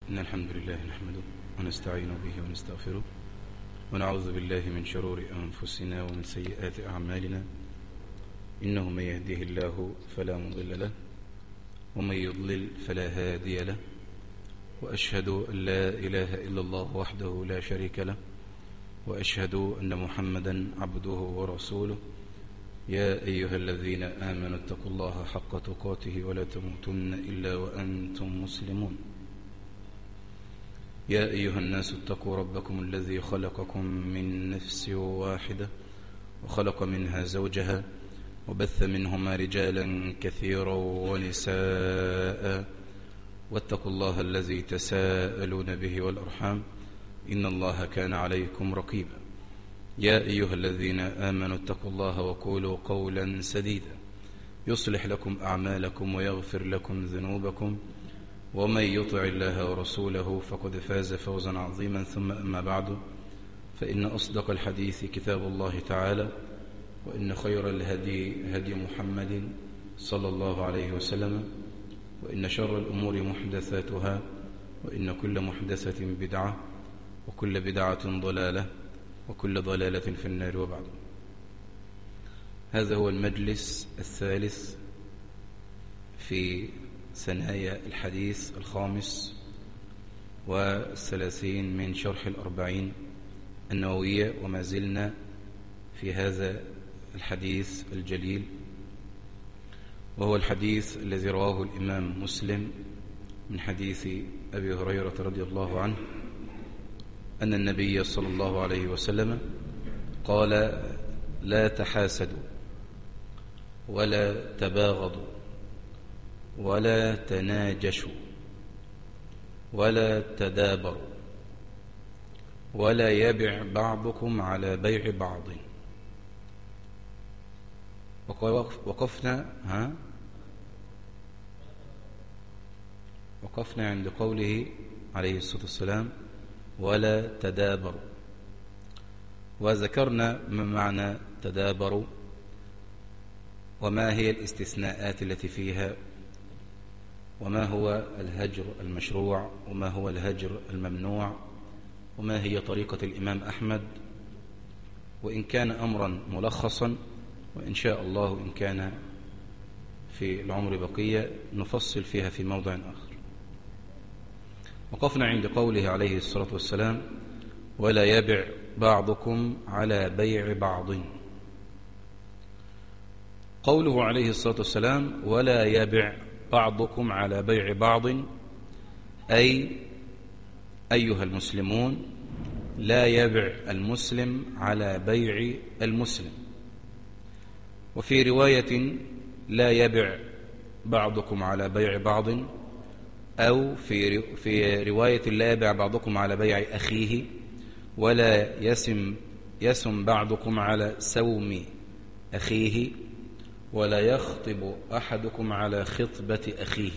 إن الحمد لله نحمده ونستعين به ونستغفره ونعوذ بالله من شرور أنفسنا ومن سيئات أعمالنا. إنه من يهده الله فلا مضل له ومن يضلل فلا هادي له، وأشهد أن لا إله إلا الله وحده لا شريك له، وأشهد أن محمدا عبده ورسوله. يا أيها الذين آمنوا اتقوا الله حق تقاته ولا تموتن إلا وأنتم مسلمون. يا أيها الناس اتقوا ربكم الذي خلقكم من نفس واحدة وخلق منها زوجها وبث منهما رجالا كثيرا ونساء، واتقوا الله الذي تساءلون به والأرحام إن الله كان عليكم رقيبا. يا أيها الذين آمنوا اتقوا الله وقولوا قولا سديدا يصلح لكم أعمالكم ويغفر لكم ذنوبكم، ومن يطع الله ورسوله فقد فاز فوزا عظيما. ثم أما بعد، فإن أصدق الحديث كتاب الله تعالى، وإن خير الهدي هدي محمد صلى الله عليه وسلم، وإن شر الأمور محدثاتها، وإن كل محدثة بدعة، وكل بدعة ضلالة، وكل ضلالة في النار. وبعد، هذا هو المجلس الثالث في ثنايا الحديث 35 من شرح 40 النووية، وما زلنا في هذا الحديث الجليل، وهو الحديث الذي رواه الإمام مسلم من حديث أبي هريرة رضي الله عنه أن النبي صلى الله عليه وسلم قال: لا تحاسدوا ولا تباغضوا ولا تناجشوا ولا تدابروا ولا يبع بعضكم على بيع بعض. وقفنا عند قوله عليه الصلاة والسلام: ولا تدابروا، وذكرنا ما معنى تدابروا وما هي الاستثناءات التي فيها، وما هو الهجر المشروع وما هو الهجر الممنوع، وما هي طريقة الإمام أحمد، وإن كان أمرا ملخصا، وإن شاء الله إن كان في العمر بقية نفصل فيها في موضع آخر. وقفنا عند قوله عليه الصلاة والسلام: ولا يبع بعضكم على بيع بعض. قوله عليه الصلاة والسلام: ولا يبع بعضكم على بيع بعض، أي أيها المسلمون لا يبع المسلم على بيع المسلم. وفي رواية: لا يبع بعضكم على بيع بعض، أو في رواية: لا يبع بعضكم على بيع أخيه، ولا يسم بعضكم على سوم أخيه، ولا يخطب أحدكم على خطبة أخيه.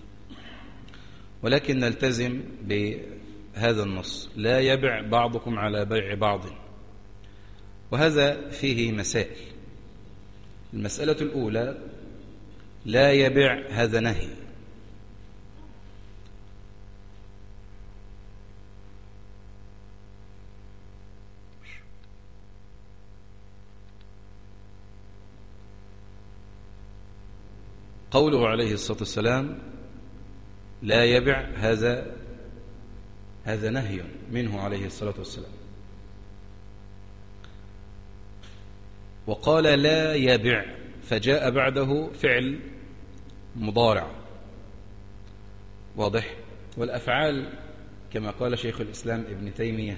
ولكن نلتزم بهذا النص: لا يبع بعضكم على بيع بعض. وهذا فيه مسائل. المسألة الأولى: لا يبع، هذا نهي. قوله عليه الصلاة والسلام: لا يبع، هذا نهي منه عليه الصلاة والسلام. وقال: لا يبع، فجاء بعده فعل مضارع واضح. والأفعال كما قال شيخ الإسلام ابن تيمية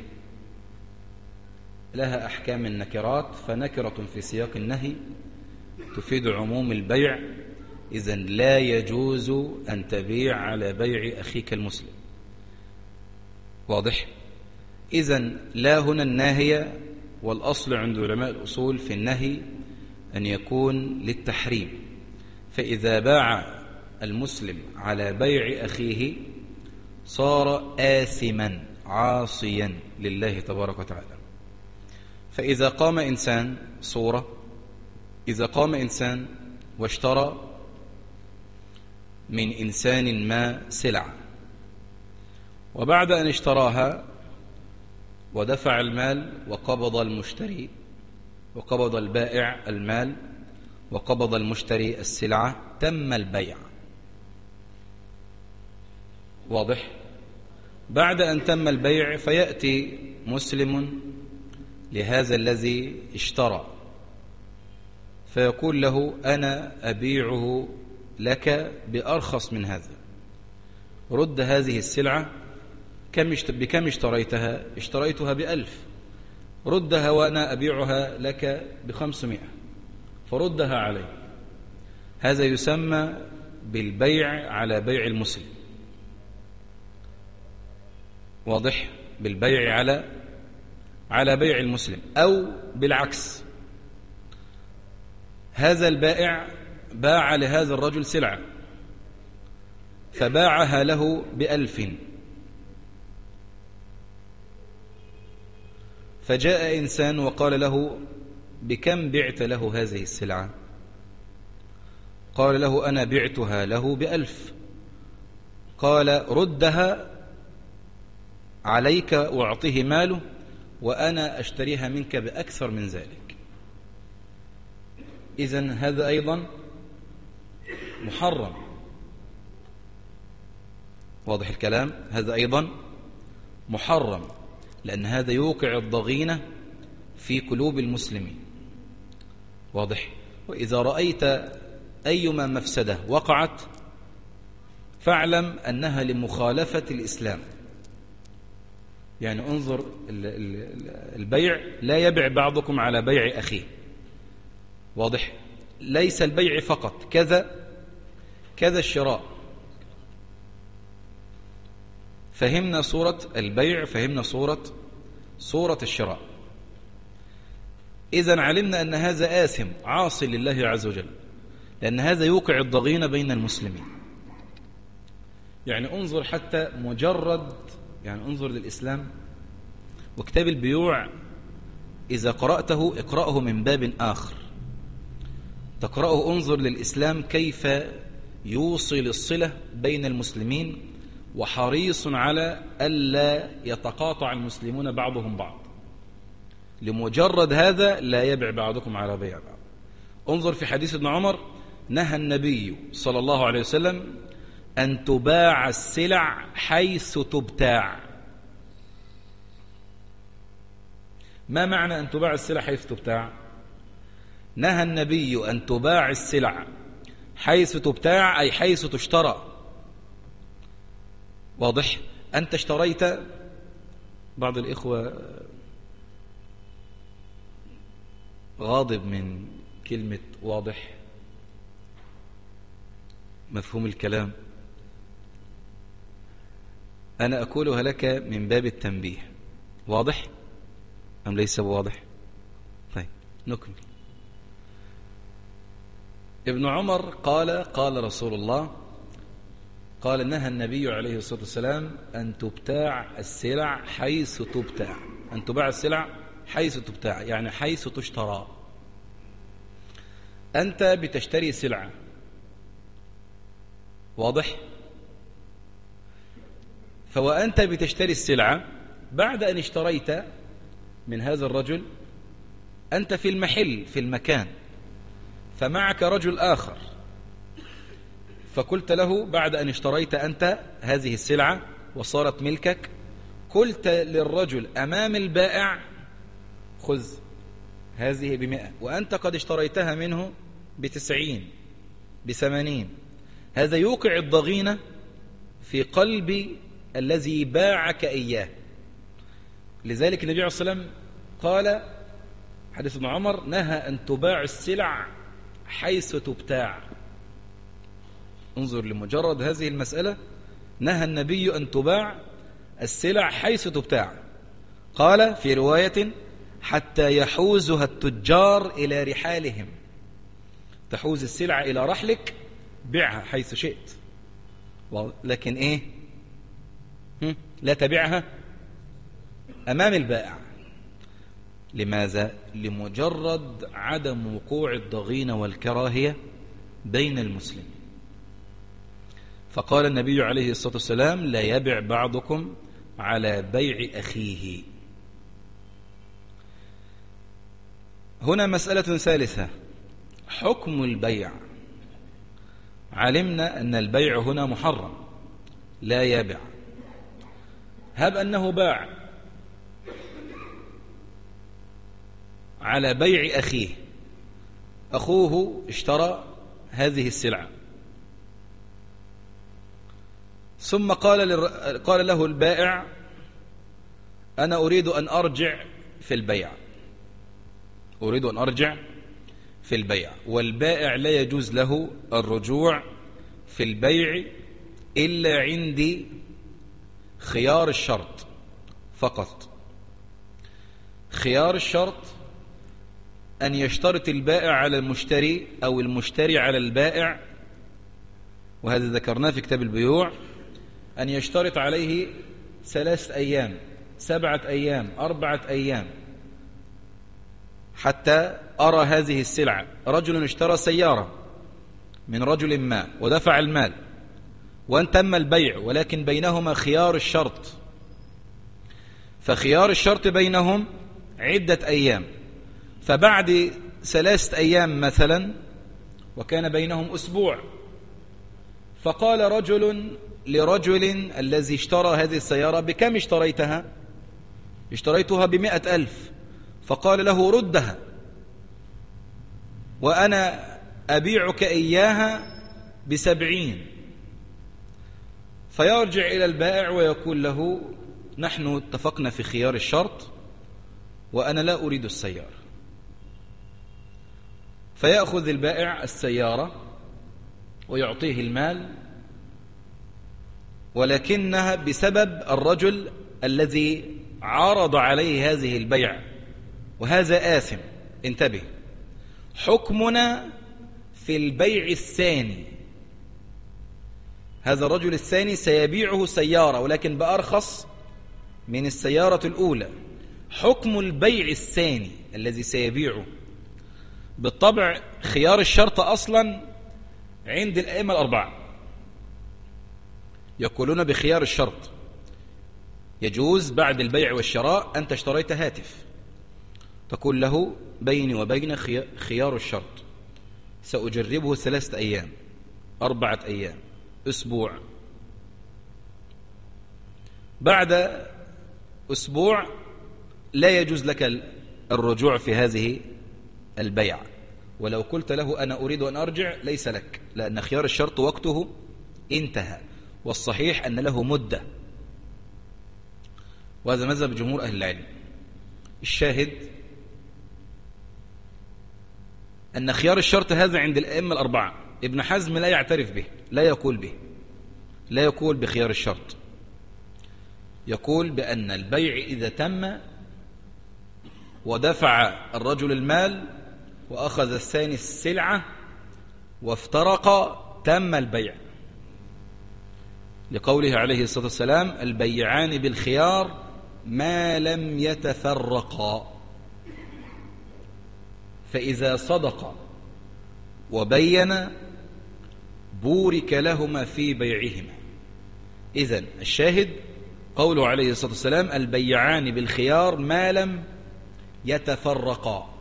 لها أحكام النكرات، فنكرة في سياق النهي تفيد عموم البيع. إذن لا يجوز أن تبيع على بيع أخيك المسلم، واضح. إذن لا هنا الناهية، والأصل عند علماء الأصول في النهي أن يكون للتحريم. فإذا باع المسلم على بيع أخيه صار آثما عاصيا لله تبارك وتعالى. فإذا قام إنسان إذا قام إنسان واشترى من إنسان ما سلعة، وبعد أن اشتراها ودفع المال وقبض المشتري وقبض البائع المال وقبض المشتري السلعة، تم البيع. واضح؟ بعد أن تم البيع فيأتي مسلم لهذا الذي اشترى فيقول له: أنا أبيعه لك بأرخص من هذا، رد هذه السلعة. بكم اشتريتها؟ اشتريتها ب1000، ردها وأنا أبيعها لك ب500، فردها علي. هذا يسمى بالبيع على بيع المسلم. واضح؟ بالبيع على بيع المسلم. أو بالعكس، هذا البائع باع لهذا الرجل سلعة فباعها له ب1000، فجاء إنسان وقال له: بكم بعت له هذه السلعة؟ قال له: أنا بعتها له ب1000. قال: ردها عليك واعطيه ماله وأنا أشتريها منك بأكثر من ذلك. إذن هذا أيضا محرم. واضح الكلام؟ هذا أيضا محرم، لأن هذا يوقع الضغينة في قلوب المسلمين. واضح؟ وإذا رأيت أيما مفسدة وقعت فاعلم أنها لمخالفة الإسلام. يعني انظر، البيع لا يبيع بعضكم على بيع أخيه. واضح؟ ليس البيع فقط، كذا الشراء. فهمنا صورة البيع، فهمنا صورة الشراء. إذن علمنا أن هذا آثم عاصي لله عز وجل، لأن هذا يوقع الضغينة بين المسلمين. يعني انظر حتى مجرد، يعني انظر للإسلام وكتاب البيوع، إذا قرأته اقرأه من باب آخر، تقرأه انظر للإسلام كيف يوصل الصلة بين المسلمين، وحريص على ألا يتقاطع المسلمون بعضهم بعض. لمجرد هذا لا يبيع بعضكم على بيع بعض. انظر في حديث ابن عمر: نهى النبي صلى الله عليه وسلم أن تباع السلع حيث تبتاع. ما معنى أن تباع السلع حيث تبتاع؟ نهى النبي أن تباع السلع حيث تبتاع، أي حيث تشترى. واضح؟ أنت اشتريت، بعض الإخوة غاضب من كلمة واضح، مفهوم الكلام. أنا أقولها لك من باب التنبيه. واضح أم ليس بواضح؟ طيب نكمل. ابن عمر قال رسول الله، قال: نهى النبي عليه الصلاة والسلام أن تبتاع السلع حيث تبتاع. أن تباع السلع حيث تبتاع يعني حيث تشترى. أنت بتشتري سلعة، واضح؟ فوأنت بتشتري السلعة، بعد أن اشتريت من هذا الرجل، أنت في المحل في المكان، فمعك رجل آخر، فقلت له بعد أن اشتريت أنت هذه السلعة وصارت ملكك، قلت للرجل أمام البائع: خذ هذه ب100، وأنت قد اشتريتها منه ب90 ب80. هذا يوقع الضغينة في قلب الذي باعك إياه. لذلك النبي عليه الصلاة والسلام قال، حديث ابن عمر: نهى أن تباع السلع حيث تبتاع. انظر لمجرد هذه المسألة، نهى النبي أن تباع السلع حيث تبتاع. قال في رواية: حتى يحوزها التجار إلى رحالهم. تحوز السلع إلى رحلك، بيعها حيث شئت، لكن إيه؟ لا تبيعها أمام البائع. لماذا؟ لمجرد عدم وقوع الضغينة والكراهية بين المسلمين. فقال النبي عليه الصلاة والسلام: لا يبع بعضكم على بيع أخيه. هنا مسألة ثالثة: حكم البيع. علمنا أن البيع هنا محرم، لا يبع. هب أنه باع على بيع أخيه، أخوه اشترى هذه السلعة، ثم قال له البائع: أنا أريد أن أرجع في البيع، أريد أن أرجع في البيع. والبائع لا يجوز له الرجوع في البيع إلا عندي خيار الشرط فقط. خيار الشرط أن يشترط البائع على المشتري أو المشتري على البائع، وهذا ذكرناه في كتاب البيوع، أن يشترط عليه 3 أيام 7 أيام 4 أيام حتى أرى هذه السلعة. رجل اشترى سيارة من رجل ما ودفع المال وأن تم البيع، ولكن بينهما خيار الشرط، فخيار الشرط بينهم عدة أيام. فبعد 3 أيام مثلا، وكان بينهم أسبوع، فقال رجل لرجل الذي اشترى هذه السيارة: بكم اشتريتها؟ اشتريتها ب100,000. فقال له: ردها وأنا أبيعك إياها ب70. فيرجع إلى البائع ويقول له: نحن اتفقنا في خيار الشرط وأنا لا أريد السيارة. فيأخذ البائع السيارة ويعطيه المال، ولكنها بسبب الرجل الذي عرض عليه هذه البيع، وهذا آثم. انتبه، حكمنا في البيع الثاني. هذا الرجل الثاني سيبيعه سيارة ولكن بأرخص من السيارة الأولى. حكم البيع الثاني الذي سيبيعه، بالطبع خيار الشرط أصلا عند الأئمة الأربعة، يقولون بخيار الشرط. يجوز بعد البيع والشراء أنت اشتريت هاتف، تقول له: بيني وبين خيار الشرط، سأجربه 3 أيام 4 أيام أسبوع. بعد أسبوع لا يجوز لك الرجوع في هذه البيع، ولو قلت له: أنا أريد أن أرجع، ليس لك، لأن خيار الشرط وقته انتهى، والصحيح أن له مدة، وهذا مذهب جمهور أهل العلم. الشاهد أن خيار الشرط هذا عند الأئمة الأربعة. ابن حزم لا يعترف به، لا يقول به، لا يقول بخيار الشرط. يقول بأن البيع إذا تم ودفع الرجل المال وأخذ الثاني السلعة وافترقا، تم البيع، لقوله عليه الصلاة والسلام: البيعان بالخيار ما لم يتفرقا، فإذا صدقا وبين بورك لهما في بيعهما. إذن الشاهد قوله عليه الصلاة والسلام: البيعان بالخيار ما لم يتفرقا.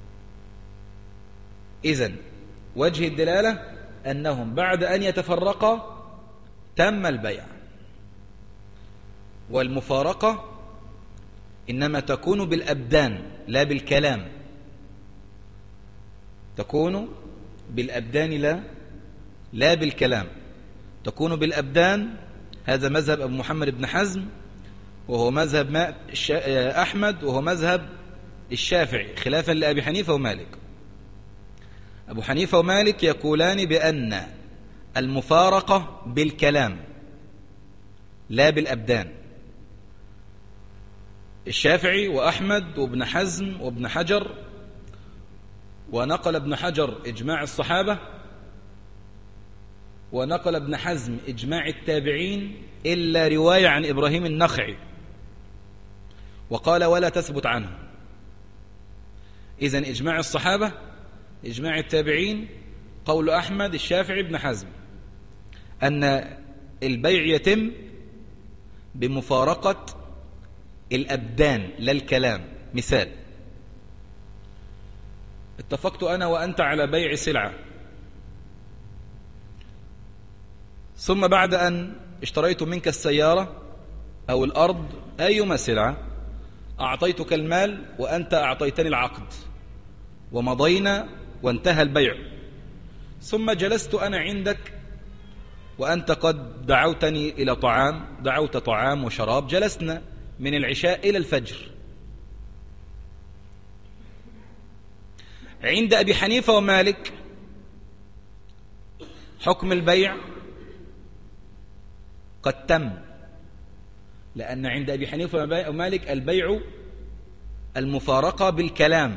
إذن وجه الدلالة أنهم بعد أن يتفرقا تم البيع. والمفارقة إنما تكون بالأبدان لا بالكلام، تكون بالأبدان لا بالكلام، تكون بالأبدان. هذا مذهب أبو محمد بن حزم، وهو مذهب أحمد، وهو مذهب الشافعي، خلافا لأبي حنيفة ومالك. أبو حنيفة ومالك يقولان بأن المفارقة بالكلام لا بالأبدان. الشافعي وأحمد وابن حزم وابن حجر، ونقل ابن حجر إجماع الصحابة، ونقل ابن حزم إجماع التابعين، إلا رواية عن إبراهيم النخعي، وقال: ولا تثبت عنه. إذن إجماع الصحابة، إجماع التابعين، قول أحمد، الشافعي، ابن حزم، أن البيع يتم بمفارقة الأبدان لا الكلام. مثال: اتفقت أنا وأنت على بيع سلعة، ثم بعد أن اشتريت منك السيارة أو الأرض أيما سلعة أعطيتك المال وأنت أعطيتني العقد ومضينا وانتهى البيع، ثم جلست أنا عندك وأنت قد دعوتني إلى طعام، دعوت طعام وشراب، جلسنا من العشاء إلى الفجر. عند أبي حنيفة ومالك حكم البيع قد تم، لأن عند أبي حنيفة ومالك البيع المفارقة بالكلام،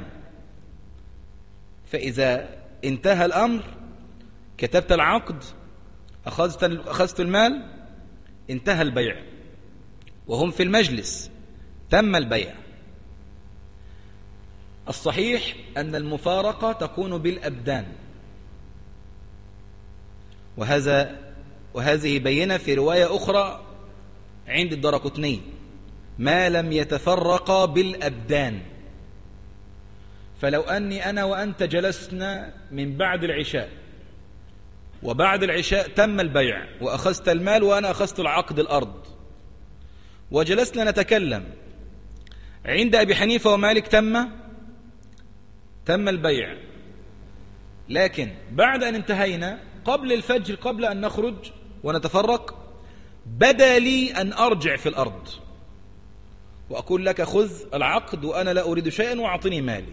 فإذا انتهى الأمر كتبت العقد أخذت المال انتهى البيع، وهم في المجلس تم البيع. الصحيح أن المفارقة تكون بالأبدان، وهذه بينة في رواية أخرى عند الدارقطني: ما لم يتفرقا بالأبدان. فلو أني أنا وأنت جلسنا من بعد العشاء، وبعد العشاء تم البيع وأخذت المال وأنا أخذت العقد الأرض، وجلسنا نتكلم، عند أبي حنيفة ومالك تم البيع، لكن بعد أن انتهينا قبل الفجر قبل أن نخرج ونتفرق بدا لي أن أرجع في الأرض وأقول لك خذ العقد وأنا لا أريد شيئا وأعطني مالي.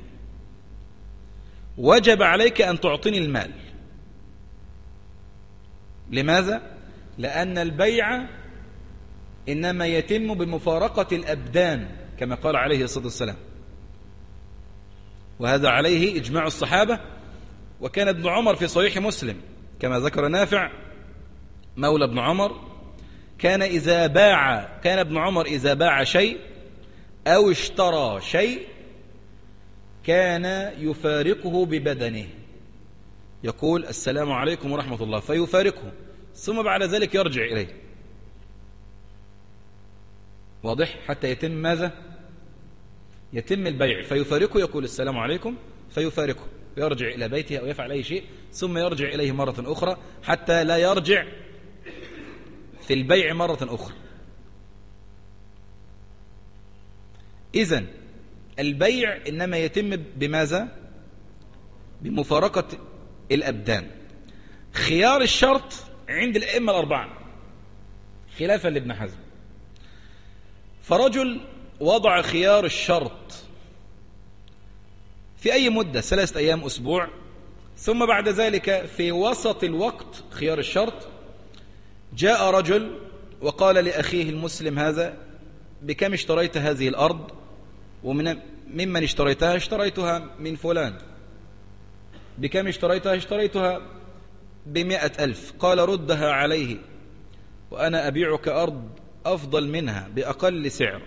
وجب عليك أن تعطيني المال. لماذا؟ لأن البيع إنما يتم بمفارقة الأبدان كما قال عليه الصلاة والسلام، وهذا عليه إجماع الصحابة. وكان ابن عمر في صحيح مسلم كما ذكر نافع مولى ابن عمر، كان ابن عمر إذا باع شيء أو اشترى شيء كان يفارقه ببدنه، يقول السلام عليكم ورحمة الله فيفارقه، ثم بعد ذلك يرجع إليه. واضح؟ حتى يتم ماذا؟ يتم البيع، فيفارقه يقول السلام عليكم فيفارقه، يرجع إلى بيته أو يفعل أي شيء ثم يرجع إليه مرة أخرى حتى لا يرجع في البيع مرة أخرى. إذن البيع إنما يتم بماذا؟ بمفارقة الأبدان. خيار الشرط عند الأئمة الأربعة خلافا لابن حزم. فرجل وضع خيار الشرط في أي مدة 3 أيام أسبوع، ثم بعد ذلك في وسط الوقت خيار الشرط جاء رجل وقال لأخيه المسلم هذا بكم اشتريت هذه الأرض؟ وممن اشتريتها؟ اشتريتها من فلان. بكم اشتريتها؟ اشتريتها ب100,000. قال ردها عليه وأنا أبيعك أرض أفضل منها بأقل سعر.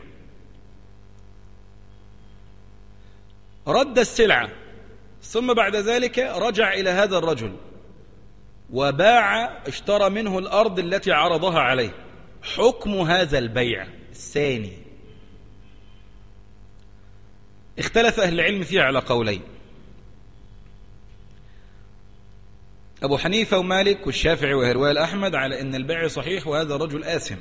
رد السلعة، ثم بعد ذلك رجع إلى هذا الرجل وباع، اشترى منه الأرض التي عرضها عليه. حكم هذا البيع الثاني اختلف أهل العلم فيه على قولين: أبو حنيفة ومالك والشافعي وهرواه الأحمد على أن البيع صحيح وهذا الرجل آثم،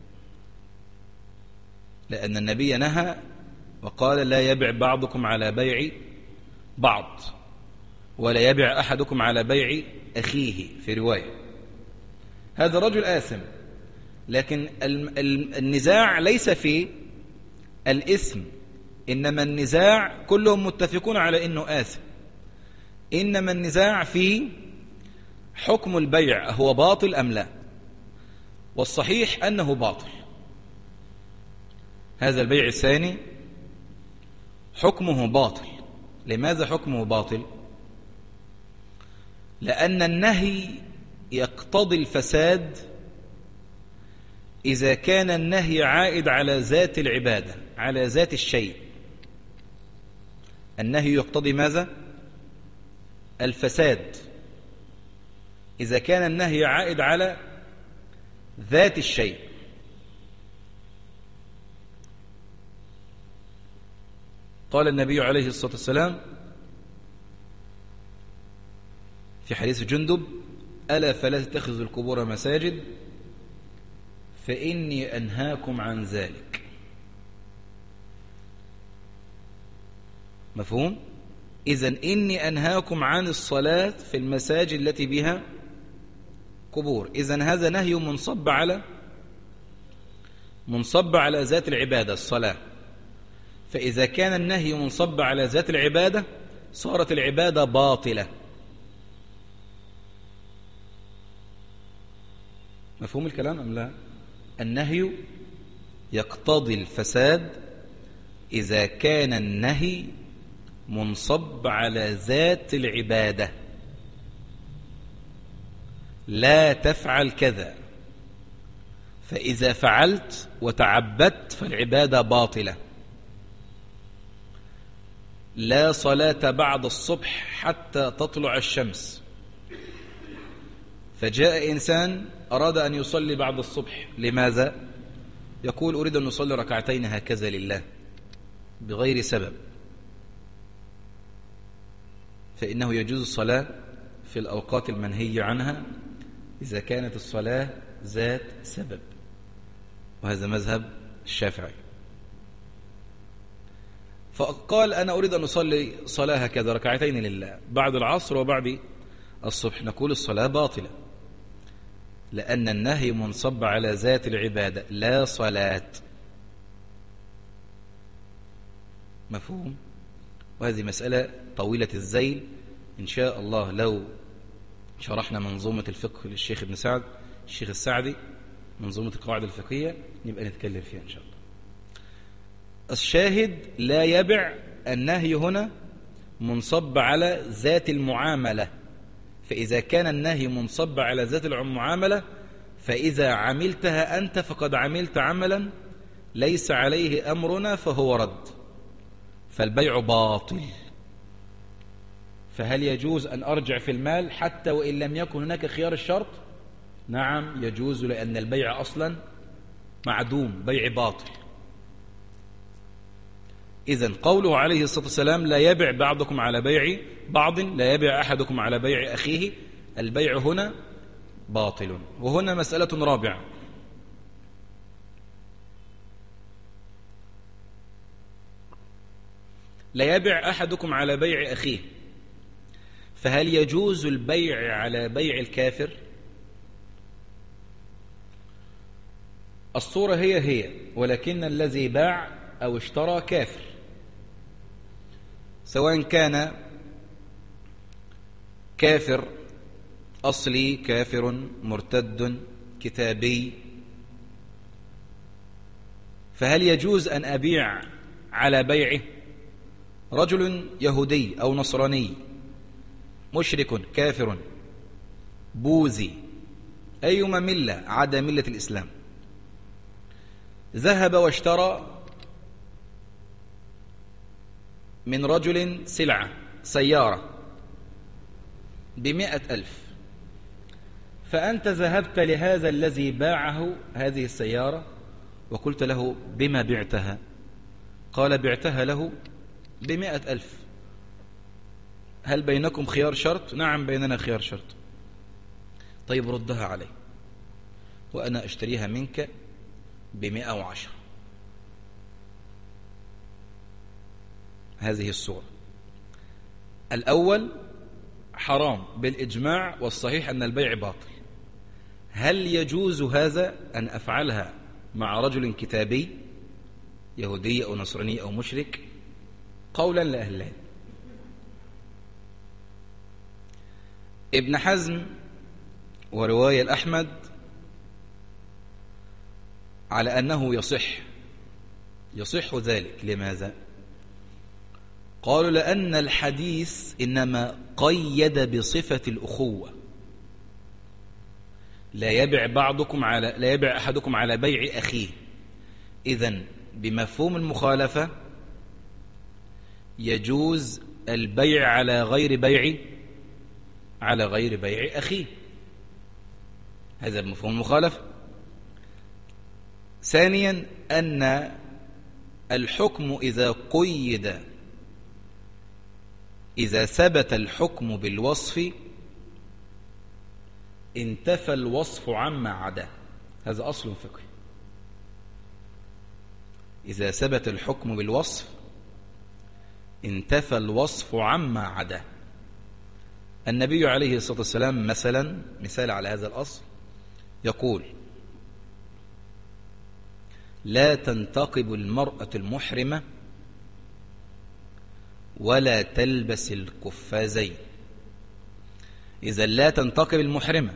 لأن النبي نهى وقال لا يبع بعضكم على بيع بعض، ولا يبع أحدكم على بيع أخيه في رواية. هذا الرجل آثم، لكن النزاع ليس في الإثم، إنما النزاع كلهم متفقون على أنه آثم، إنما النزاع في حكم البيع هو باطل أم لا، والصحيح أنه باطل. هذا البيع الثاني حكمه باطل. لماذا حكمه باطل؟ لأن النهي يقتضي الفساد إذا كان النهي عائد على ذات العبادة، على ذات الشيء. النهي يقتضي ماذا؟ الفساد إذا كان النهي عائد على ذات الشيء. قال النبي عليه الصلاة والسلام في حديث جندب: ألا فلا تتخذوا القبور مساجد فإني أنهاكم عن ذلك. مفهوم؟ إذن إني أنهاكم عن الصلاة في المساجد التي بها قبور. إذن هذا نهي منصب على ذات العبادة الصلاة. فإذا كان النهي منصب على ذات العبادة صارت العبادة باطلة. مفهوم الكلام أم لا؟ النهي يقتضي الفساد إذا كان النهي منصب على ذات العبادة. لا تفعل كذا، فإذا فعلت وتعبدت فالعبادة باطلة. لا صلاة بعد الصبح حتى تطلع الشمس. فجاء إنسان أراد أن يصلي بعد الصبح، لماذا؟ يقول: أريد أن نصلي ركعتين هكذا لله بغير سبب. فإنه يجوز الصلاة في الأوقات المنهي عنها إذا كانت الصلاة ذات سبب، وهذا مذهب الشافعي. فقال: أنا أريد أن أصلي صلاة هكذا ركعتين لله بعد العصر وبعد الصبح. نقول الصلاة باطلة، لأن النهي منصب على ذات العبادة لا صلاة. مفهوم؟ وهذه مسألة طويلة الذيل، إن شاء الله لو شرحنا منظومة الفقه للشيخ ابن سعد الشيخ السعدي، منظومة القواعد الفقهية، نبقى نتكلم فيها إن شاء الله. الشاهد: لا يبع. النهي هنا منصب على ذات المعاملة. فإذا كان النهي منصب على ذات المعاملة فإذا عملتها أنت فقد عملت عملا ليس عليه أمرنا فهو رد، فالبيع باطل. فهل يجوز أن أرجع في المال حتى وإن لم يكن هناك خيار الشرط؟ نعم يجوز، لأن البيع أصلا معدوم، بيع باطل. إذن قوله عليه الصلاة والسلام: لا يبع بعضكم على بيع بعض، لا يبع أحدكم على بيع أخيه، البيع هنا باطل. وهنا مسألة رابعة: لا يبع أحدكم على بيع أخيه، فهل يجوز البيع على بيع الكافر؟ الصورة هي ولكن الذي باع أو اشترى كافر، سواء كان كافر أصلي، كافر مرتد، كتابي. فهل يجوز أن أبيع على بيعه؟ رجل يهودي أو نصراني، مشرك، كافر، بوذي، أيما ملة عدا ملة الإسلام، ذهب واشترى من رجل سيارة ب100,000، فأنت ذهبت لهذا الذي باعه هذه السيارة وقلت له: بما بعتها؟ قال: بعتها له ب100,000. هل بينكم خيار شرط؟ نعم بيننا خيار شرط. طيب ردها علي وأنا أشتريها منك ب110. هذه الصورة. الأول حرام بالإجماع، والصحيح أن البيع باطل. هل يجوز هذا أن أفعلها مع رجل كتابي يهودي أو نصراني أو مشرك؟ قولا لأهل العلم. ابن حزم ورواية الأحمد على أنه يصح ذلك. لماذا؟ قالوا: لأن الحديث إنما قيد بصفة الأخوة. لا يبع أحدكم على بيع أخيه. إذن بمفهوم المخالفة يجوز البيع على غير بيع أخيه. هذا بمفهوم المخالفة. ثانيا أن الحكم إذا ثبت الحكم بالوصف انتفى الوصف عما عداه. هذا أصل فقهي. إذا ثبت الحكم بالوصف انتفى الوصف عما عداه. النبي عليه الصلاة والسلام مثال على هذا الأصل يقول: لا تنتقب المرأة المحرمة ولا تلبس القفازين. إذا لا تنتقب المحرمة،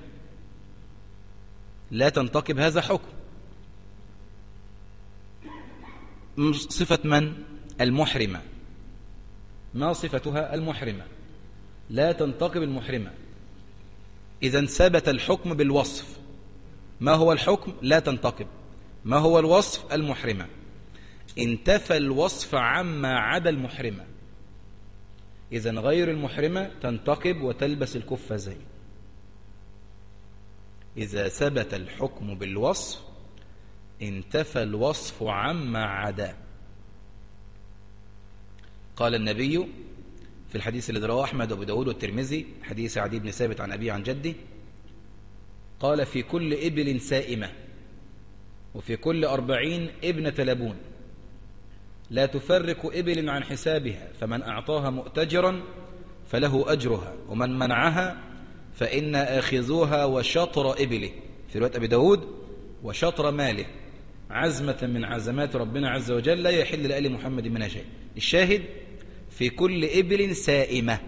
لا تنتقب، هذا حكم. صفة من؟ المحرمة. ما صفتها؟ المحرمة. لا تنتقب المحرمة. إذا ثبت الحكم بالوصف. ما هو الحكم؟ لا تنتقب. ما هو الوصف؟ المحرمة. انتفى الوصف عما عدا المحرمة. إذا غير المحرمة تنتقب وتلبس القفازين. إذا ثبت الحكم بالوصف انتفى الوصف عما عداه. قال النبي في الحديث الذي رواه أحمد وأبو داود والترمذي، حديث عدي بن ثابت عن أبي عن جده، قال: في كل إبل سائمة وفي كل 40 ابنة لبون، لا تفرق إبل عن حسابها، فمن أعطاها مؤتجرا فله أجرها، ومن منعها فإنا آخذوها وشطر إبله، في رواية أبي داود وشطر ماله، عزمة من عزمات ربنا عز وجل لا يحل لآل محمد منها شيء. الشاهد: في كل إبل سائمة.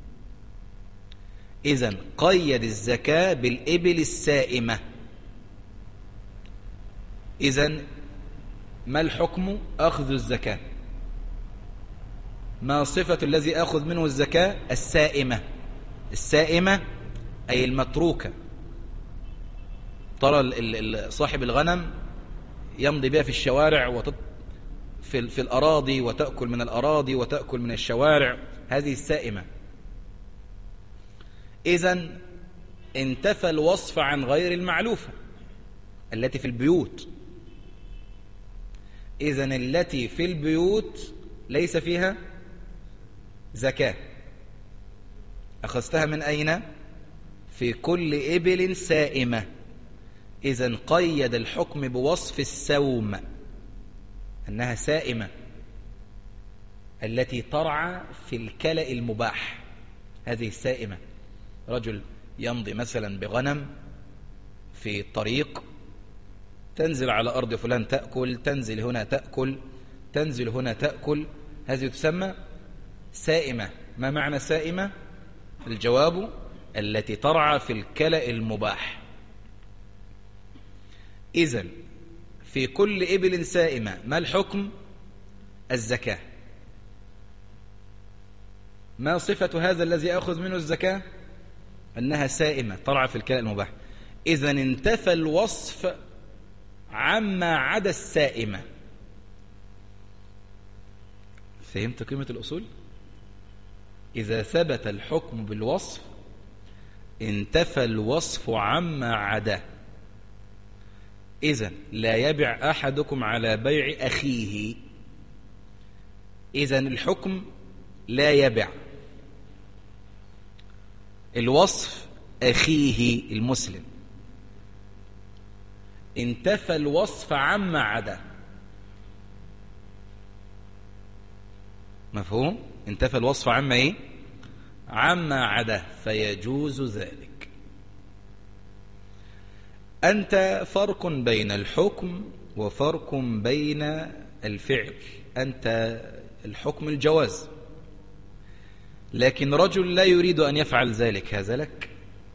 إذن قيد الزكاة بالإبل السائمة. إذن ما الحكم؟ أخذ الزكاة. ما صفة الذي أخذ منه الزكاة؟ السائمة. السائمة أي المتروكة. ترى صاحب الغنم يمضي بها في الشوارع في الأراضي، وتأكل من الأراضي وتأكل من الشوارع، هذه السائمة. إذن انتفى الوصف عن غير المعلوفة التي في البيوت. إذن التي في البيوت ليس فيها زكاة. أخذتها من أين؟ في كل إبل سائمة. إذن قيد الحكم بوصف السوم، أنها سائمة التي ترعى في الكلأ المباح. هذه السائمة. رجل يمضي مثلا بغنم في الطريق، تنزل على أرض فلان تأكل، تنزل هنا تأكل، تنزل هنا تأكل، هذه تسمى سائمة. ما معنى سائمة؟ الجواب: التي ترعى في الكلأ المباح. إذن في كل إبل سائمة ما الحكم؟ الزكاة. ما صفة هذا الذي أخذ منه الزكاة؟ أنها سائمة ترعى في الكلأ المباح. إذن انتفى الوصف عما عدا السائمة. فهمت قيمة الأصول؟ إذا ثبت الحكم بالوصف انتفى الوصف عما عداه. إذن لا يبع أحدكم على بيع أخيه. إذن الحكم لا يبع. الوصف أخيه المسلم. انتفى الوصف عما عداه. مفهوم؟ انتفى الوصف عما ايه؟ عما عداه، فيجوز ذلك. أنت فرق بين الحكم وفرق بين الفعل. أنت الحكم الجواز، لكن رجل لا يريد أن يفعل ذلك، هذا لك،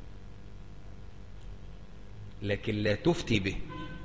لكن لا تفتي به،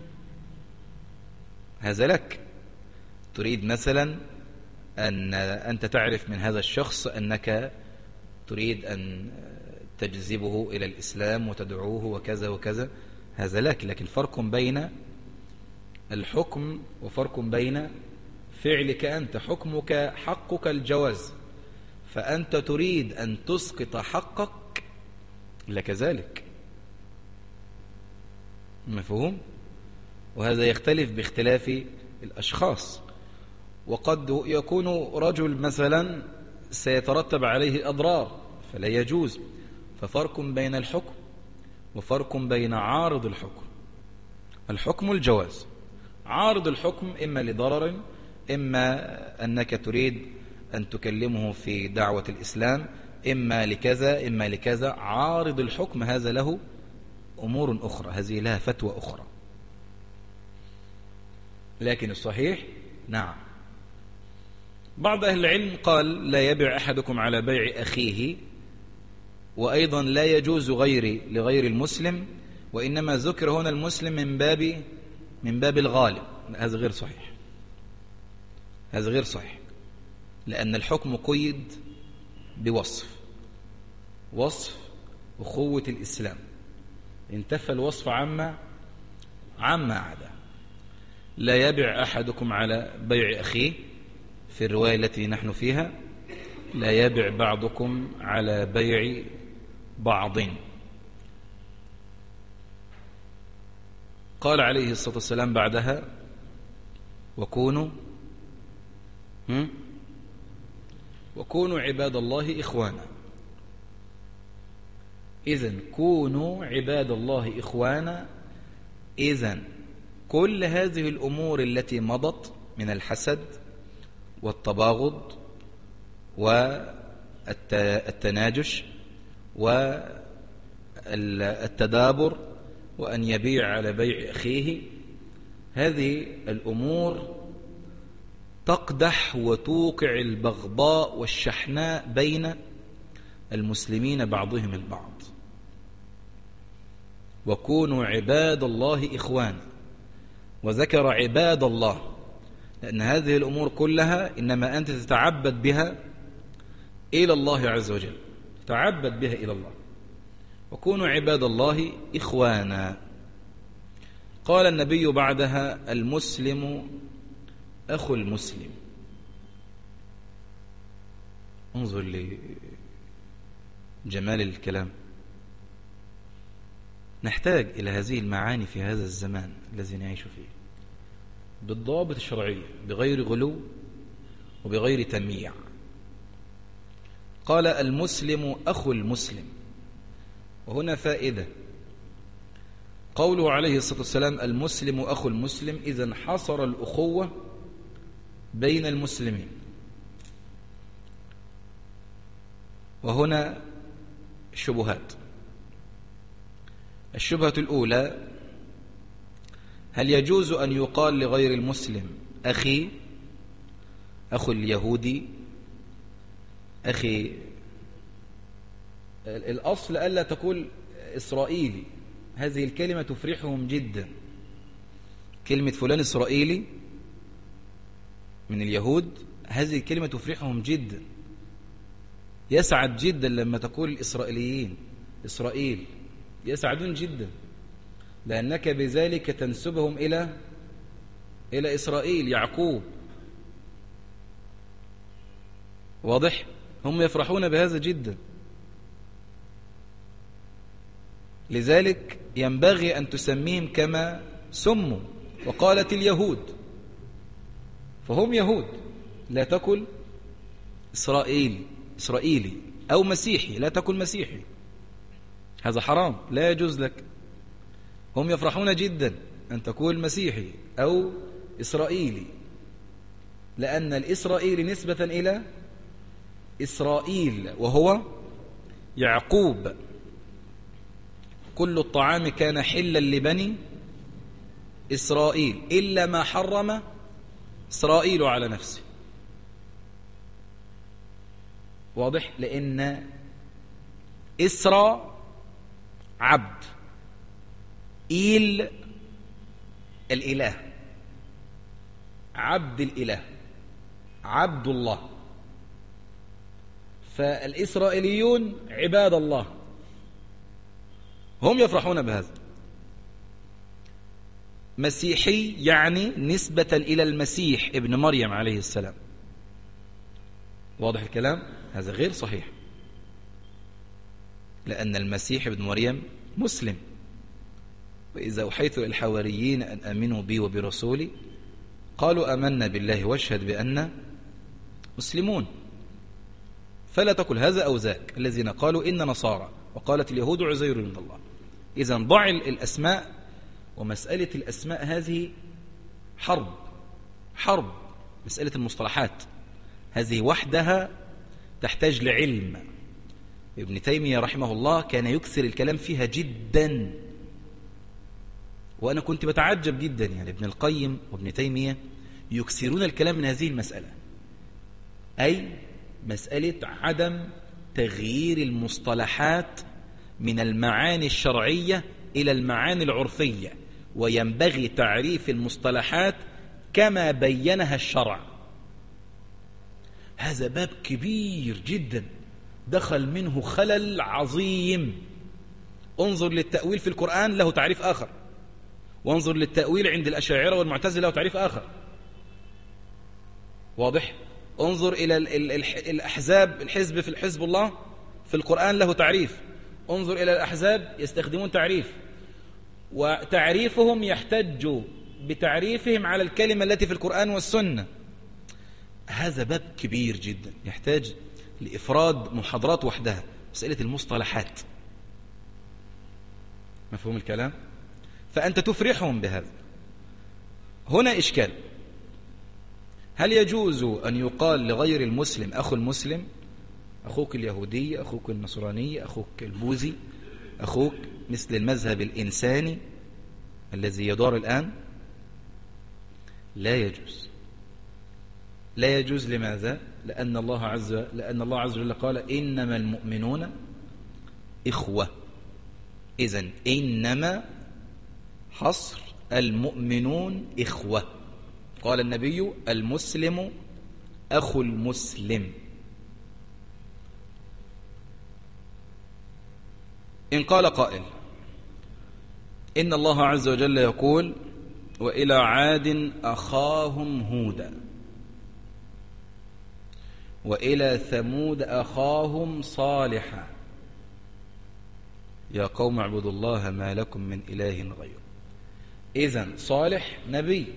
هذا لك. تريد مثلا أن أنت تعرف من هذا الشخص أنك تريد أن تجذبه إلى الإسلام وتدعوه وكذا وكذا، هذا لك. لكن فرق بين الحكم وفرق بين فعلك أنت. حكمك حقك الجواز، فأنت تريد أن تسقط حقك، لك ذلك. مفهوم؟ وهذا يختلف باختلاف الأشخاص. وقد يكون رجل مثلا سيترتب عليه أضرار فلا يجوز. ففرق بين الحكم وفرق بين عارض الحكم. الحكم الجواز، عارض الحكم إما لضرر، إما أنك تريد أن تكلمه في دعوة الإسلام، إما لكذا إما لكذا. عارض الحكم هذا له أمور أخرى، هذه لها فتوى أخرى. لكن الصحيح نعم. بعض أهل العلم قال لا يبيع أحدكم على بيع أخيه، وأيضا لا يجوز لغير المسلم، وإنما ذكر هنا المسلم من باب الغالب. هذا غير صحيح، هذا غير صحيح، لأن الحكم قيد بوصف، وصف أخوة الإسلام، انتفى الوصف عما عدا. لا يبيع أحدكم على بيع أخيه، في الرواية التي نحن فيها لا يبيع بعضكم على بيع بعض. قال عليه الصلاة والسلام بعدها وكونوا عباد الله إخوانا. إذن كونوا عباد الله إخوانا. إذن كل هذه الأمور التي مضت من الحسد والتباغض والتناجش والتدابر وأن يبيع على بيع أخيه، هذه الأمور تقدح وتوقع البغضاء والشحناء بين المسلمين بعضهم البعض. وكونوا عباد الله إخوانا، وذكر عباد الله لأن هذه الأمور كلها إنما أنت تتعبد بها إلى الله عز وجل، تتعبد بها إلى الله. وكونوا عباد الله إخوانا. قال النبي بعدها المسلم أخو المسلم. انظر لجمال الكلام. نحتاج إلى هذه المعاني في هذا الزمان الذي نعيش فيه بالضوابط الشرعية، بغير غلو وبغير تمييع. قال المسلم أخو المسلم، وهنا فائدة. قوله عليه الصلاة والسلام المسلم أخو المسلم، إذن حصر الأخوة بين المسلمين. وهنا شبهات. الشبهة الأولى: هل يجوز أن يقال لغير المسلم أخي، أخو اليهودي، أخي؟ الأصل ألا تقول إسرائيلي، هذه الكلمة تفرحهم جدا. كلمة فلان إسرائيلي من اليهود، هذه الكلمة تفرحهم جدا، يسعد جدا لما تقول الإسرائيليين إسرائيل، يسعدون جدا لأنك بذلك تنسبهم إلى إسرائيل، يعقوب. واضح؟ هم يفرحون بهذا جدا. لذلك ينبغي أن تسميهم كما سموا. وقالت اليهود، فهم يهود. لا تقل إسرائيلي أو مسيحي، لا تقل مسيحي، هذا حرام، لا يجوز لك. هم يفرحون جدا أن تقول مسيحي أو إسرائيلي، لأن الإسرائيلي نسبة إلى إسرائيل وهو يعقوب. كل الطعام كان حلا لبني إسرائيل إلا ما حرم إسرائيل على نفسه. واضح؟ لأن إسرى عبد، إيل الإله، عبد الإله، عبد الله. فالإسرائيليون عباد الله، هم يفرحون بهذا. مسيحي يعني نسبة إلى المسيح ابن مريم عليه السلام. واضح الكلام؟ هذا غير صحيح، لأن المسيح ابن مريم مسلم، وإذا أوحيت إلى الحواريين أن آمنوا بي وبرسولي قالوا آمنا بالله واشهد بأننا مسلمون. فلا تقل هذا أو ذاك. الذين قالوا إن نصارى وقالت اليهود عزير من الله. إذا ضع الأسماء، ومسألة الأسماء هذه حرب. مسألة المصطلحات هذه وحدها تحتاج لعلم. ابن تيمية رحمه الله كان يكثر الكلام فيها جدا، وأنا كنت بتعجب جدا. يعني ابن القيم وابن تيمية يكثرون الكلام من هذه المسألة، أي مسألة عدم تغيير المصطلحات من المعاني الشرعية إلى المعاني العرفية، وينبغي تعريف المصطلحات كما بينها الشرع. هذا باب كبير جدا دخل منه خلل عظيم. انظر للتأويل في القرآن له تعريف آخر، وانظر للتأويل عند الأشاعرة والمعتزلة له تعريف آخر. واضح؟ انظر إلى الأحزاب، الحزب في الحزب الله في القرآن له تعريف. انظر إلى الأحزاب يستخدمون تعريف، وتعريفهم يحتج بتعريفهم على الكلمة التي في القرآن والسنة. هذا باب كبير جدا يحتاج لإفراد محاضرات وحدها، مسألة المصطلحات. مفهوم الكلام؟ فأنت تفرحهم بهذا. هنا إشكال: هل يجوز أن يقال لغير المسلم أخو المسلم؟ أخوك اليهودي، أخوك النصراني، أخوك البوذي، أخوك مثل المذهب الإنساني الذي يدار الآن؟ لا يجوز. لا يجوز. لماذا؟ لأن الله عز وجل قال إنما المؤمنون إخوة. إذن إنما حصر المؤمنون إخوة. قال النبي المسلم أخو المسلم. إن قال قائل إن الله عز وجل يقول وإلى عاد أخاهم هودا وإلى ثمود أخاهم صالحا يا قوم اعبدوا الله ما لكم من إله غيره. إذن صالح نبي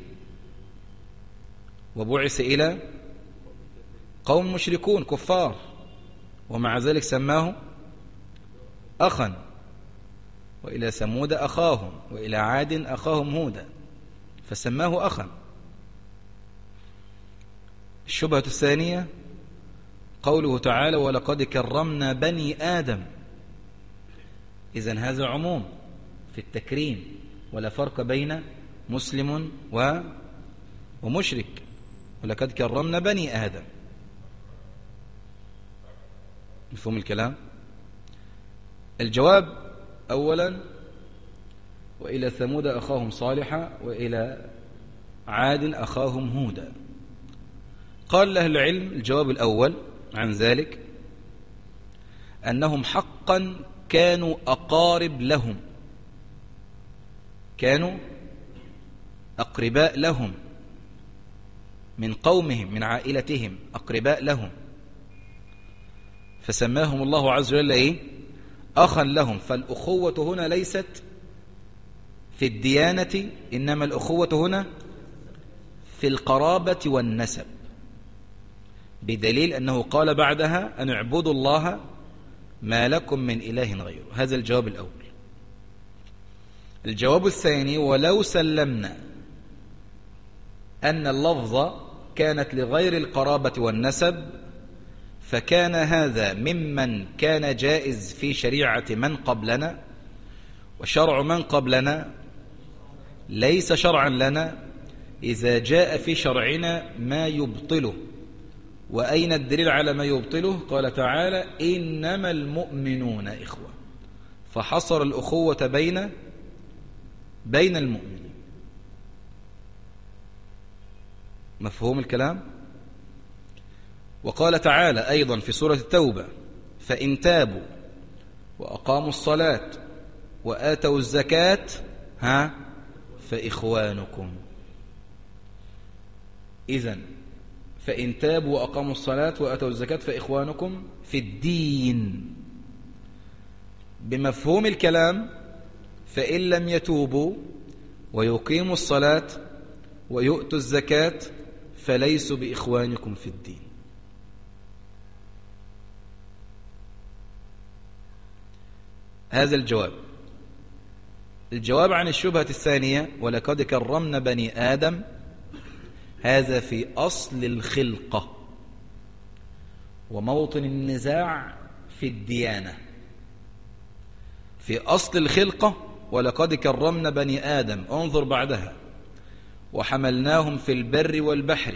وبعث إلى قوم مشركون كفار، ومع ذلك سماه أخا. وإلى ثمود أخاهم وإلى عاد أخاهم هودا فسماه أخا. الشبهة الثانية قوله تعالى ولقد كرمنا بني آدم. إذن هذا عموم في التكريم، ولا فرق بين مسلم ومشرك. ولقد كرمنا بني آدم. مفهوم الكلام؟ الجواب أولا وإلى ثمود أخاهم صالحا وإلى عاد أخاهم هودا. قال أهل العلم الجواب الأول عن ذلك أنهم حقا كانوا أقارب لهم، كانوا أقرباء لهم من قومهم من عائلتهم، أقرباء لهم، فسماهم الله عز وجل أخا لهم. فالأخوة هنا ليست في الديانة، إنما الأخوة هنا في القرابة والنسب، بدليل أنه قال بعدها أن اعبدوا الله ما لكم من إله غيره. هذا الجواب الأول. الجواب الثاني ولو سلمنا أن اللفظ كانت لغير القرابة والنسب فكان هذا ممن كان جائز في شريعة من قبلنا، وشرع من قبلنا ليس شرعا لنا إذا جاء في شرعنا ما يبطله. وأين الدليل على ما يبطله؟ قال تعالى إنما المؤمنون إخوة، فحصر الأخوة بين المؤمنين. مفهوم الكلام؟ وقال تعالى أيضا في سورة التوبة فإن تابوا وأقاموا الصلاة وآتوا الزكاة فإخوانكم. إذن فإن تابوا وأقاموا الصلاة وآتوا الزكاة فإخوانكم في الدين. بمفهوم الكلام فإن لم يتوبوا ويقيموا الصلاة ويؤتوا الزكاة فليسوا بإخوانكم في الدين. هذا الجواب. الجواب عن الشبهة الثانية: ولقد كرمنا بني آدم، هذا في أصل الخلقة وموطن النزاع في الديانة. في أصل الخلقة ولقد كرمنا بني آدم، انظر بعدها: وحملناهم في البر والبحر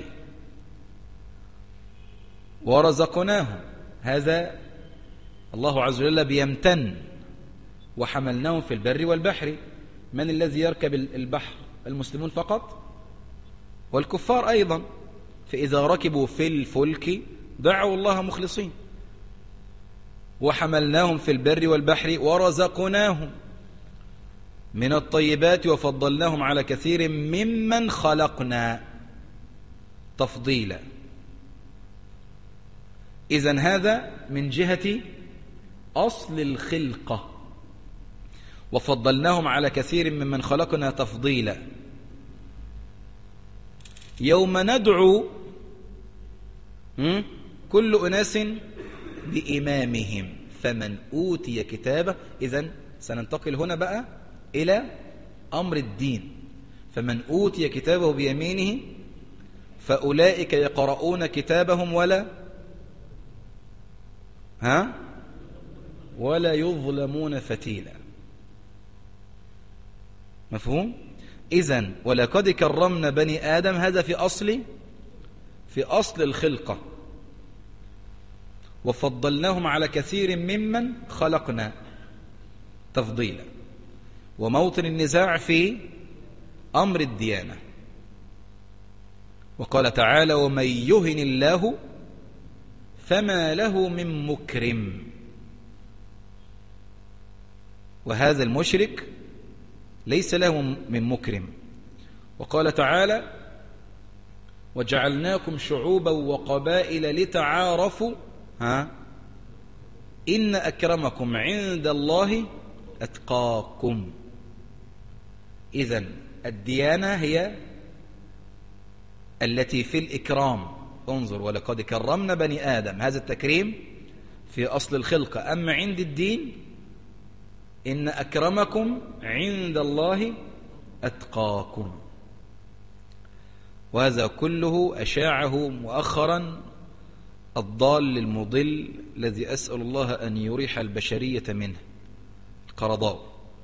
ورزقناهم. هذا الله عز وجل بيمتن: وحملناهم في البر والبحر. من الذي يركب البحر؟ المسلمون فقط والكفار أيضا. فإذا ركبوا في الفلك دعوا الله مخلصين. وحملناهم في البر والبحر ورزقناهم من الطيبات وفضلناهم على كثير ممن خلقنا تفضيلا. إذن هذا من جهة أصل الخلقة، وفضلناهم على كثير ممن خلقنا تفضيلا. يوم ندعو كل أناس بإمامهم فمن أوتي كتابه. إذن سننتقل هنا بقى إلى أمر الدين. فمن أوتي كتابه بيمينه فأولئك يقرؤون كتابهم ولا يظلمون فتيلا. مفهوم؟ إذن ولقد كرمنا بني آدم، هذا في أصل الخلقة، وفضلناهم على كثير ممن خلقنا تفضيلا، وموطن النزاع في أمر الديانة. وقال تعالى: ومن يهن الله فما له من مكرم. وهذا المشرك ليس له من مكرم. وقال تعالى: وجعلناكم شعوبا وقبائل لتعارفوا إن أكرمكم عند الله أتقاكم. إذن الديانة هي التي في الإكرام. انظر: ولقد كرمنا بني آدم، هذا التكريم في أصل الخلقة. أما عند الدين: إن أكرمكم عند الله أتقاكم. وهذا كله أشاعه مؤخرا الضال المضل الذي أسأل الله أن يريح البشرية منه، القرضاوي.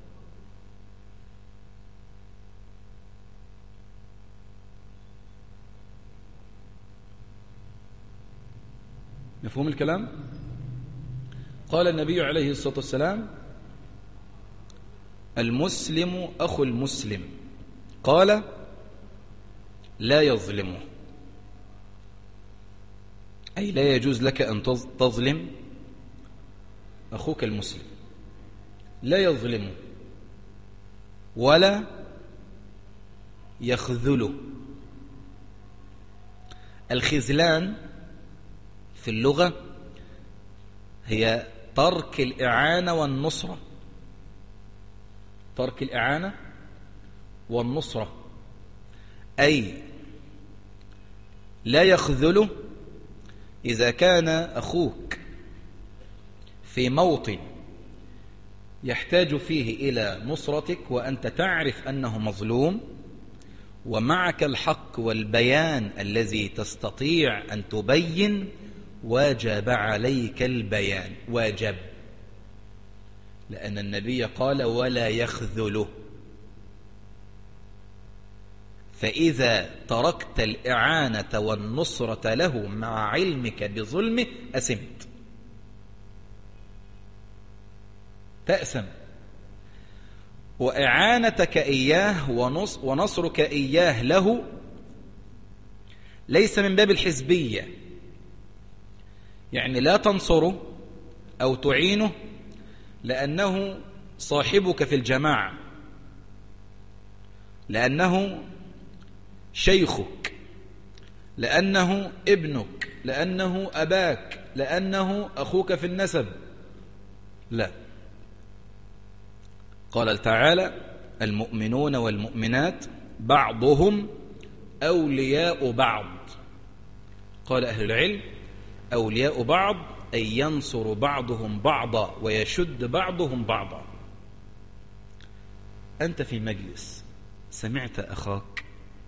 مفهوم الكلام؟ قال النبي عليه الصلاة والسلام: المسلم أخو المسلم. قال: لا يظلمه، أي لا يجوز لك أن تظلم أخوك المسلم. لا يظلمه ولا يخذله. الخذلان في اللغة هي ترك الإعانة والنصرة. ترك الإعانة والنصرة، أي لا يخذله إذا كان أخوك في موطن يحتاج فيه إلى نصرتك وأنت تعرف أنه مظلوم ومعك الحق والبيان الذي تستطيع أن تبين، واجب عليك البيان. واجب، لأن النبي قال: ولا يخذله. فإذا تركت الإعانة والنصرة له مع علمك بظلمه أثمت، تأثم. وإعانتك إياه ونصرك إياه له ليس من باب الحزبية، يعني لا تنصره أو تعينه لأنه صاحبك في الجماعة، لأنه شيخك، لأنه ابنك، لأنه أباك، لأنه أخوك في النسب. لا، قال تعالى: المؤمنون والمؤمنات بعضهم أولياء بعض. قال أهل العلم: أولياء بعض أي ينصر بعضهم بعضا ويشد بعضهم بعضا. أنت في مجلس سمعت أخاك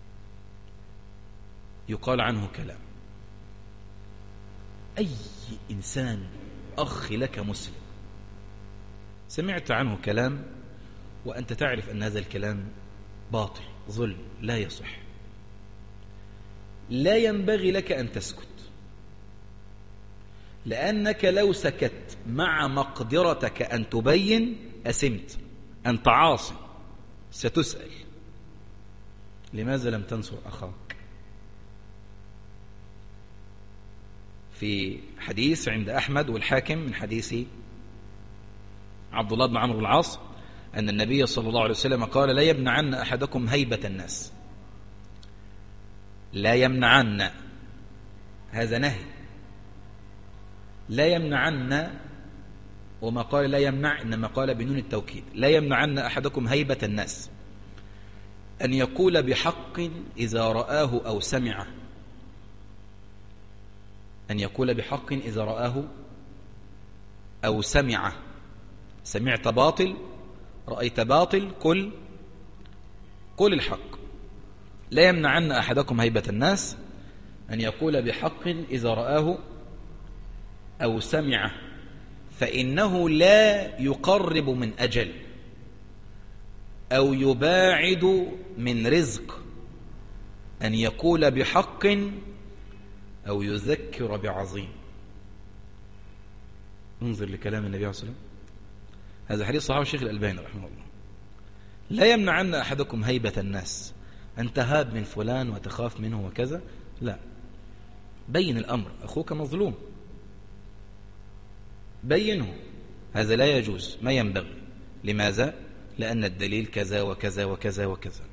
يقال عنه كلام، أي إنسان أخ لك مسلم سمعت عنه كلام وأنت تعرف أن هذا الكلام باطل ظلم لا يصح، لا ينبغي لك أن تسكت، لأنك لو سكت مع مقدرتك أن تبين أثمت، أنت عاصي، ستسأل لماذا لم تنصر أخاك. في حديث عند أحمد والحاكم من حديث عبد الله بن عمرو بن العاص أن النبي صلى الله عليه وسلم قال: لا يمنعن أحدكم هيبة الناس. لا يمنعن، هذا نهي، لا يمنعن، وما قال لا يمنع إنما قال بنون التوكيد. لا يمنعن أحدكم هيبة الناس أن يقول بحق إذا رآه أو سمعه، أن يقول بحق إذا رآه أو سمعه. سمعت باطل، رأيت باطل، قل الحق. لا يمنعن أحدكم هيبة الناس أن يقول بحق إذا رآه أو سمعه، فإنه لا يقرب من أجل أو يباعد من رزق أن يقول بحق أو يذكر بعظيم. انظر لكلام النبي عليه الصلاة والسلام، هذا حديث صحابه الشيخ الألباني رحمه الله. لا يمنعن أحدكم هيبة الناس، أن تهاب من فلان وتخاف منه وكذا، لا، بين الأمر، أخوك مظلوم بينه، هذا لا يجوز، ما ينبغي. لماذا؟ لأن الدليل كذا وكذا وكذا وكذا.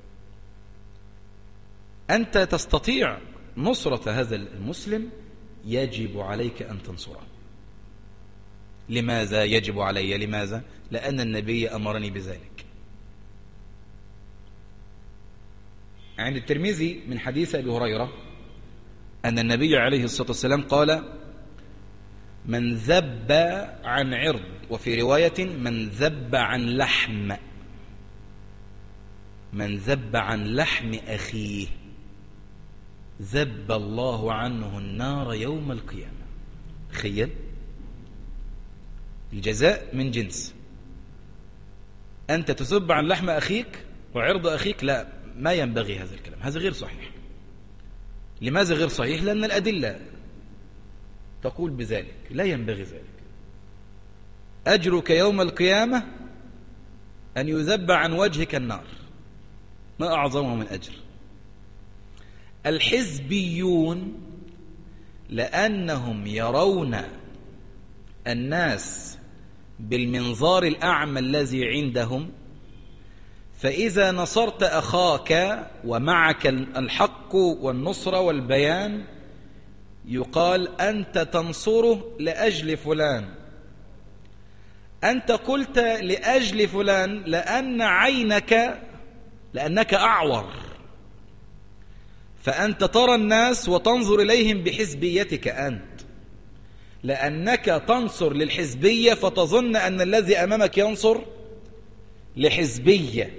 أنت تستطيع نصرة هذا المسلم، يجب عليك أن تنصره. لماذا يجب علي؟ لماذا؟ لأن النبي أمرني بذلك. عند الترمذي من حديث أبي هريرة أن النبي عليه الصلاة والسلام قال: من ذب عن عرض، وفي رواية من ذب عن لحم، من ذب عن لحم أخيه ذب الله عنه النار يوم القيامة. تخيل، الجزاء من جنس. أنت تذب عن لحم أخيك وعرض أخيك، لا، ما ينبغي هذا الكلام، هذا غير صحيح. لماذا غير صحيح؟ لأن الأدلة تقول بذلك، لا ينبغي ذلك. أجرك يوم القيامة أن يذب عن وجهك النار، ما أعظمه من أجر. الحزبيون لأنهم يرون الناس بالمنظار الأعمى الذي عندهم، فإذا نصرت أخاك ومعك الحق والنصرة والبيان يقال أنت تنصره لأجل فلان. أنت قلت لأجل فلان لأنك أعور، فأنت ترى الناس وتنظر إليهم بحزبيتك أنت، لأنك تنصر للحزبية فتظن أن الذي أمامك ينصر لحزبية.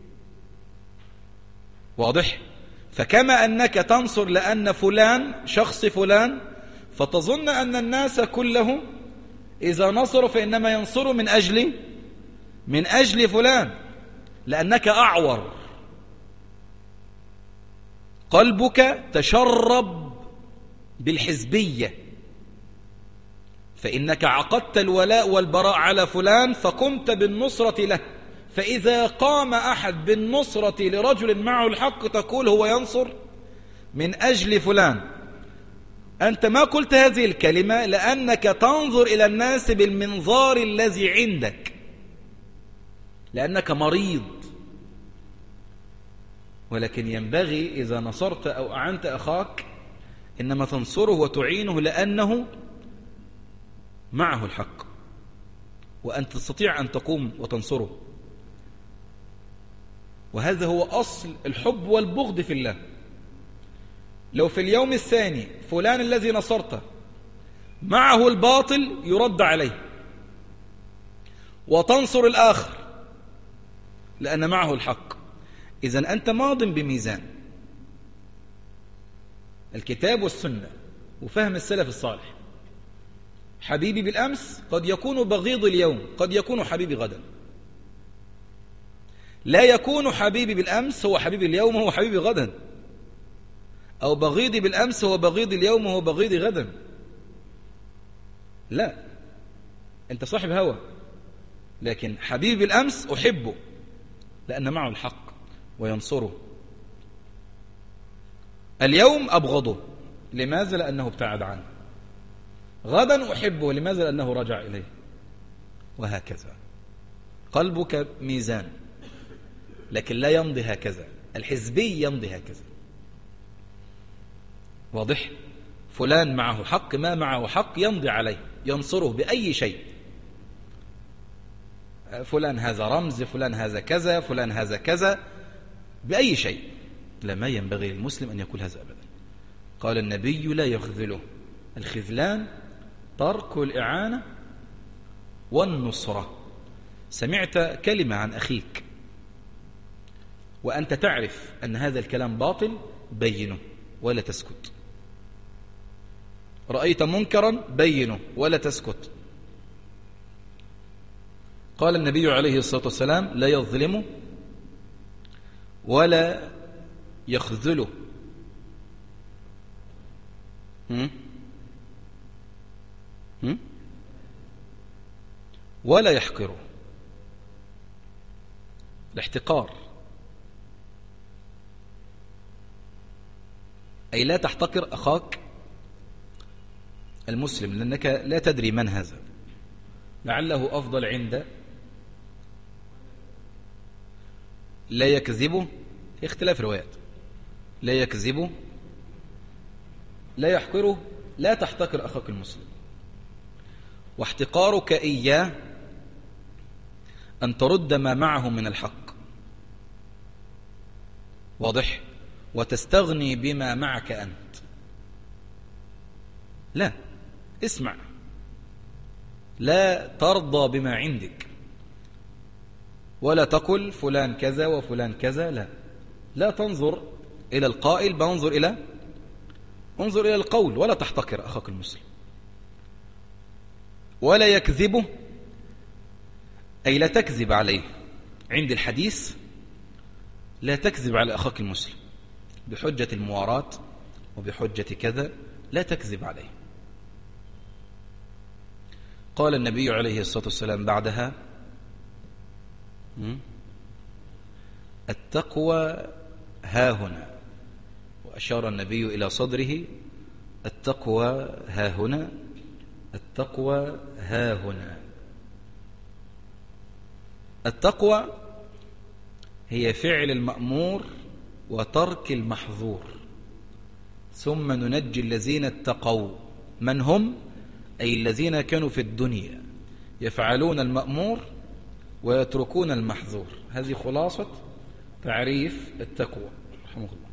واضح؟ فكما أنك تنصر لأن فلان شخص فلان، فتظن أن الناس كلهم إذا نصروا فإنما ينصروا من أجل فلان، لأنك أعور، قلبك تشرب بالحزبية، فإنك عقدت الولاء والبراء على فلان فقمت بالنصرة له. فإذا قام أحد بالنصرة لرجل معه الحق تقول هو ينصر من أجل فلان. أنت ما قلت هذه الكلمة لأنك تنظر إلى الناس بالمنظار الذي عندك، لأنك مريض. ولكن ينبغي إذا نصرت أو أعنت أخاك إنما تنصره وتعينه لأنه معه الحق، وأن تستطيع أن تقوم وتنصره. وهذا هو أصل الحب والبغض في الله. لو في اليوم الثاني فلان الذي نصرته معه الباطل يرد عليه، وتنصر الآخر لأن معه الحق، إذن أنت ماض بميزان الكتاب والسنة وفهم السلف الصالح. حبيبي بالأمس قد يكون بغيض اليوم، قد يكون حبيبي غدا. لا يكون حبيبي بالأمس هو حبيبي اليوم هو حبيبي غدا، أو بغيضي بالأمس هو بغيض اليوم هو بغيضي غدا. لا، أنت صاحب هوى، لكن حبيبي بالأمس أحبه لأن معه الحق وينصره. اليوم أبغضه، لماذا؟ لأنه ابتعد عنه. غدا أحبه، لماذا؟ لأنه رجع إليه. وهكذا قلبك ميزان، لكن لا يمضي هكذا. الحزبي يمضي هكذا. واضح؟ فلان معه حق، ما معه حق يمضي عليه، ينصره بأي شيء. فلان هذا رمز، فلان هذا كذا، فلان هذا كذا، بأي شيء. لا، ما ينبغي للمسلم أن يقول هذا أبدا. قال النبي لا يخذله. الخذلان ترك الإعانة والنصرة. سمعت كلمة عن أخيك وأنت تعرف أن هذا الكلام باطل، بينه ولا تسكت. رأيت منكرا، بينه ولا تسكت. قال النبي عليه الصلاة والسلام لا يظلمه ولا يخذله ولا يحقره. الاحتقار أي لا تحتقر أخاك المسلم، لأنك لا تدري من هذا، لعله أفضل عنده. لا يكذبه، اختلاف روايات. لا يكذبه، لا يحقره. لا تحتقر أخاك المسلم. واحتقارك إياه أن ترد ما معه من الحق. واضح؟ وتستغني بما معك أنت. لا، اسمع، لا ترضى بما عندك، ولا تقل فلان كذا وفلان كذا. لا، لا تنظر إلى القائل، بانظر انظر إلى القول. ولا تحتقر أخاك المسلم. ولا يكذبه أي لا تكذب عليه. عند الحديث لا تكذب على أخاك المسلم بحجة المواراة وبحجة كذا، لا تكذب عليه. قال النبي عليه الصلاة والسلام بعدها التقوى هاهنا، وأشار النبي إلى صدره. التقوى هاهنا، التقوى هاهنا. التقوى هي فعل المأمور وترك المحظور. ثم ننجي الذين اتقوا. من هم؟ أي الذين كانوا في الدنيا يفعلون المأمور ويتركون المحظور. هذه خلاصة تعريف التقوى رحمه الله.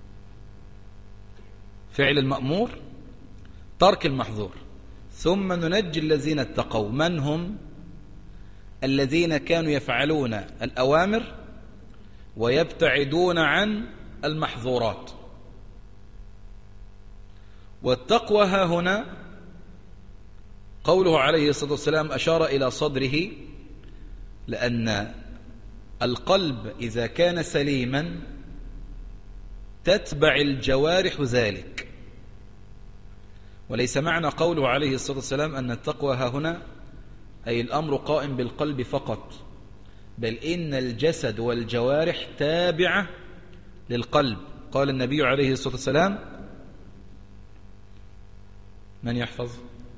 فعل المأمور، ترك المحظور. ثم ننجي الذين اتقوا. من هم؟ الذين كانوا يفعلون الأوامر ويبتعدون عن المحظورات. والتقوى ها هنا قوله عليه الصلاة والسلام أشار إلى صدره، لأن القلب إذا كان سليما تتبع الجوارح ذلك. وليس معنى قوله عليه الصلاة والسلام أن التقوى ها هنا أي الأمر قائم بالقلب فقط، بل إن الجسد والجوارح تابعة للقلب. قال النبي عليه الصلاة والسلام، من يحفظ؟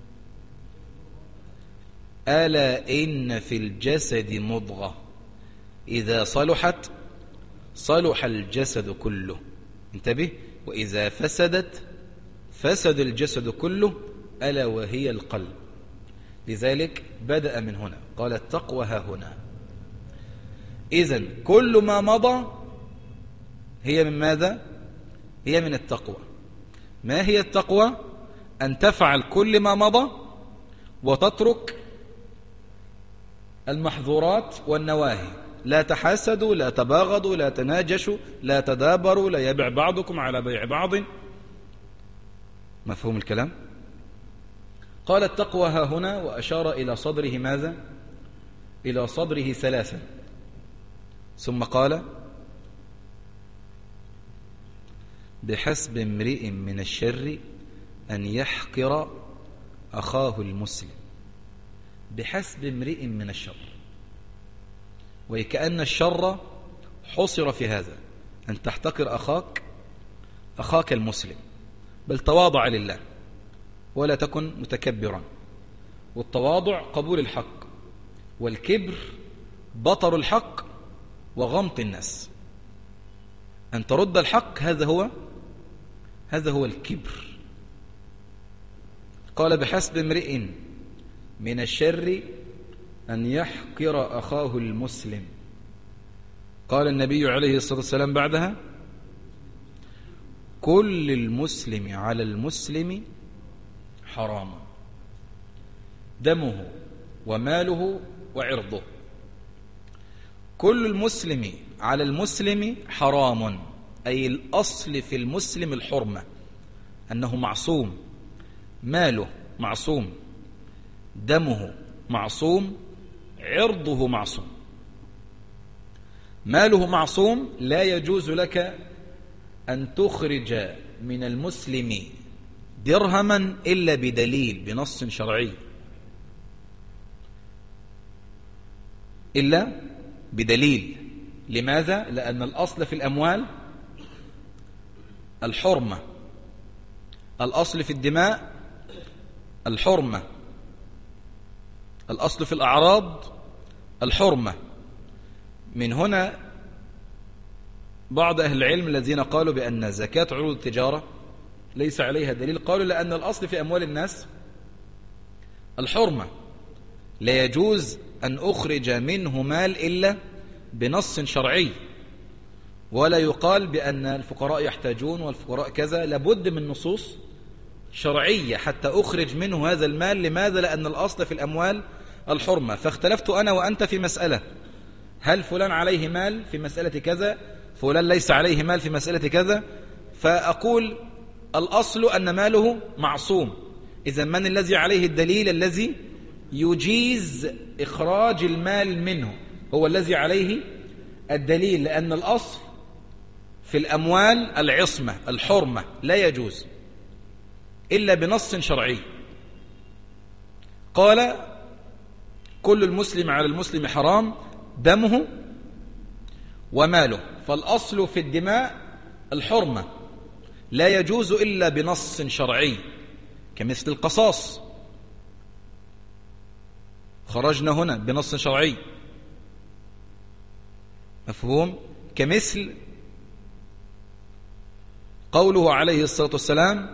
ألا إن في الجسد مضغة إذا صلحت صلح الجسد كله. انتبه، وإذا فسدت فسد الجسد كله، ألا وهي القلب. لذلك بدأ من هنا، قال التقوى ها هنا. إذن كل ما مضى هي من ماذا؟ هي من التقوى. ما هي التقوى؟ أن تفعل كل ما مضى وتترك المحظورات والنواهي. لا تحاسدوا، لا تباغضوا، لا تناجشوا، لا تدابروا، لا يبع بعضكم على بيع بعض. مفهوم الكلام؟ قال التقوى ها هنا، وأشار إلى صدره ماذا؟ إلى صدره ثلاثا، ثم قال بحسب امرئ من الشر أن يحقر أخاه المسلم. بحسب امرئ من الشر، وكأن الشر حصر في هذا، أن تحتقر أخاك المسلم، بل تواضع لله ولا تكن متكبرا. والتواضع قبول الحق، والكبر بطر الحق وغمط الناس. أن ترد الحق، هذا هو الكبر. قال بحسب امرئ من الشر أن يحقر أخاه المسلم. قال النبي عليه الصلاة والسلام بعدها كل المسلم على المسلم حرام، دمه وماله وعرضه. كل المسلم على المسلم حرام، أي الأصل في المسلم الحرمة، أنه معصوم، ماله معصوم، دمه معصوم، عرضه معصوم. ماله معصوم، لا يجوز لك أن تخرج من المسلم درهما إلا بدليل، بنص شرعي، إلا بدليل. لماذا؟ لأن الأصل في الأموال الحرمة، الأصل في الدماء الحرمة، الأصل في الأعراض الحرمة. من هنا بعض أهل العلم الذين قالوا بأن زكاة عروض التجارة ليس عليها دليل، قالوا لأن الأصل في أموال الناس الحرمة، لا يجوز أن أخرج منه مال إلا بنص شرعي، ولا يقال بأن الفقراء يحتاجون والفقراء كذا، لابد من نصوص شرعية حتى أخرج منه هذا المال. لماذا؟ لأن الأصل في الأموال الحرمة. فاختلفت أنا وأنت في مسألة، هل فلان عليه مال في مسألة كذا، فلان ليس عليه مال في مسألة كذا، فأقول الأصل أن ماله معصوم. إذا من الذي عليه الدليل الذي يجيز إخراج المال منه؟ هو الذي عليه الدليل، لأن الأصل في الأموال العصمة الحرمة، لا يجوز إلا بنص شرعي. قال كل المسلم على المسلم حرام، دمه وماله. فالأصل في الدماء الحرمة، لا يجوز إلا بنص شرعي، كمثل القصاص، خرجنا هنا بنص شرعي، مفهوم؟ كمثل قوله عليه الصلاة والسلام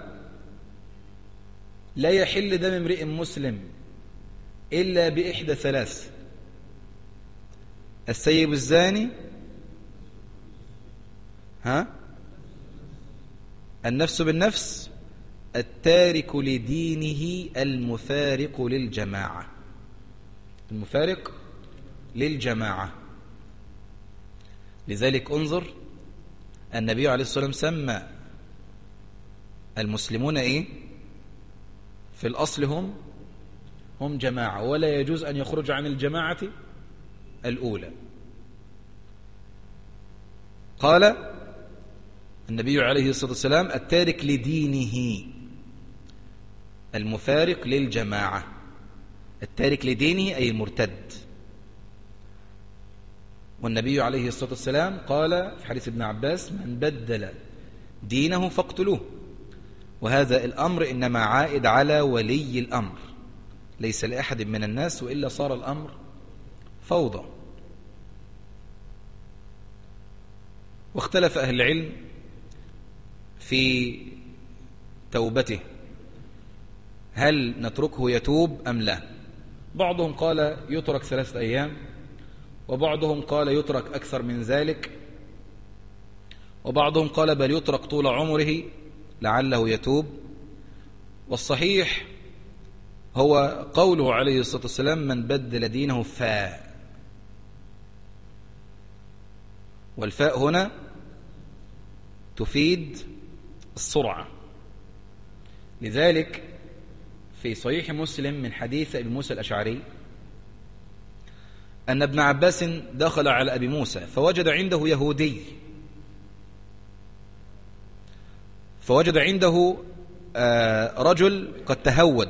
لا يحل دم امرئ مسلم إلا بإحدى ثلاث: السيب الزاني، النفس بالنفس، التارك لدينه المفارق للجماعة. المفارق للجماعة. لذلك انظر، النبي عليه الصلاة والسلام سمى المسلمون ايه؟ في الأصل هم جماعة، ولا يجوز أن يخرج عن الجماعة الأولى. قال النبي عليه الصلاة والسلام التارك لدينه المفارق للجماعة. التارك لدينه أي المرتد. والنبي عليه الصلاة والسلام قال في حديث ابن عباس من بدل دينه فاقتلوه. وهذا الأمر إنما عائد على ولي الأمر، ليس لأحد من الناس، وإلا صار الأمر فوضى. واختلف أهل العلم في توبته، هل نتركه يتوب أم لا؟ بعضهم قال يترك 3 أيام، وبعضهم قال يترك أكثر من ذلك، وبعضهم قال بل يترك طول عمره لعله يتوب. والصحيح هو قوله عليه الصلاة والسلام من بدل دينه فاء، والفاء هنا تفيد السرعة. لذلك في صحيح مسلم من حديث أبي موسى الأشعري أن ابن عباس دخل على أبي موسى فوجد عنده يهودي، فوجد عنده رجل قد تهود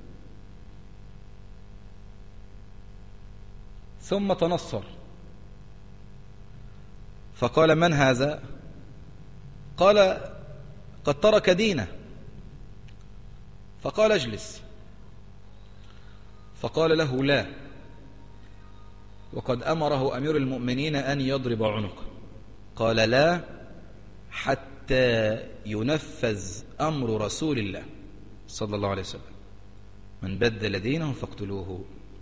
ثم تنصر، فقال من هذا؟ قال قد ترك دينه. فقال اجلس، فقال له لا، وقد أمره أمير المؤمنين أن يضرب عنقه. قال لا حتى ينفذ أمر رسول الله صلى الله عليه وسلم من بدل دينه فاقتلوه.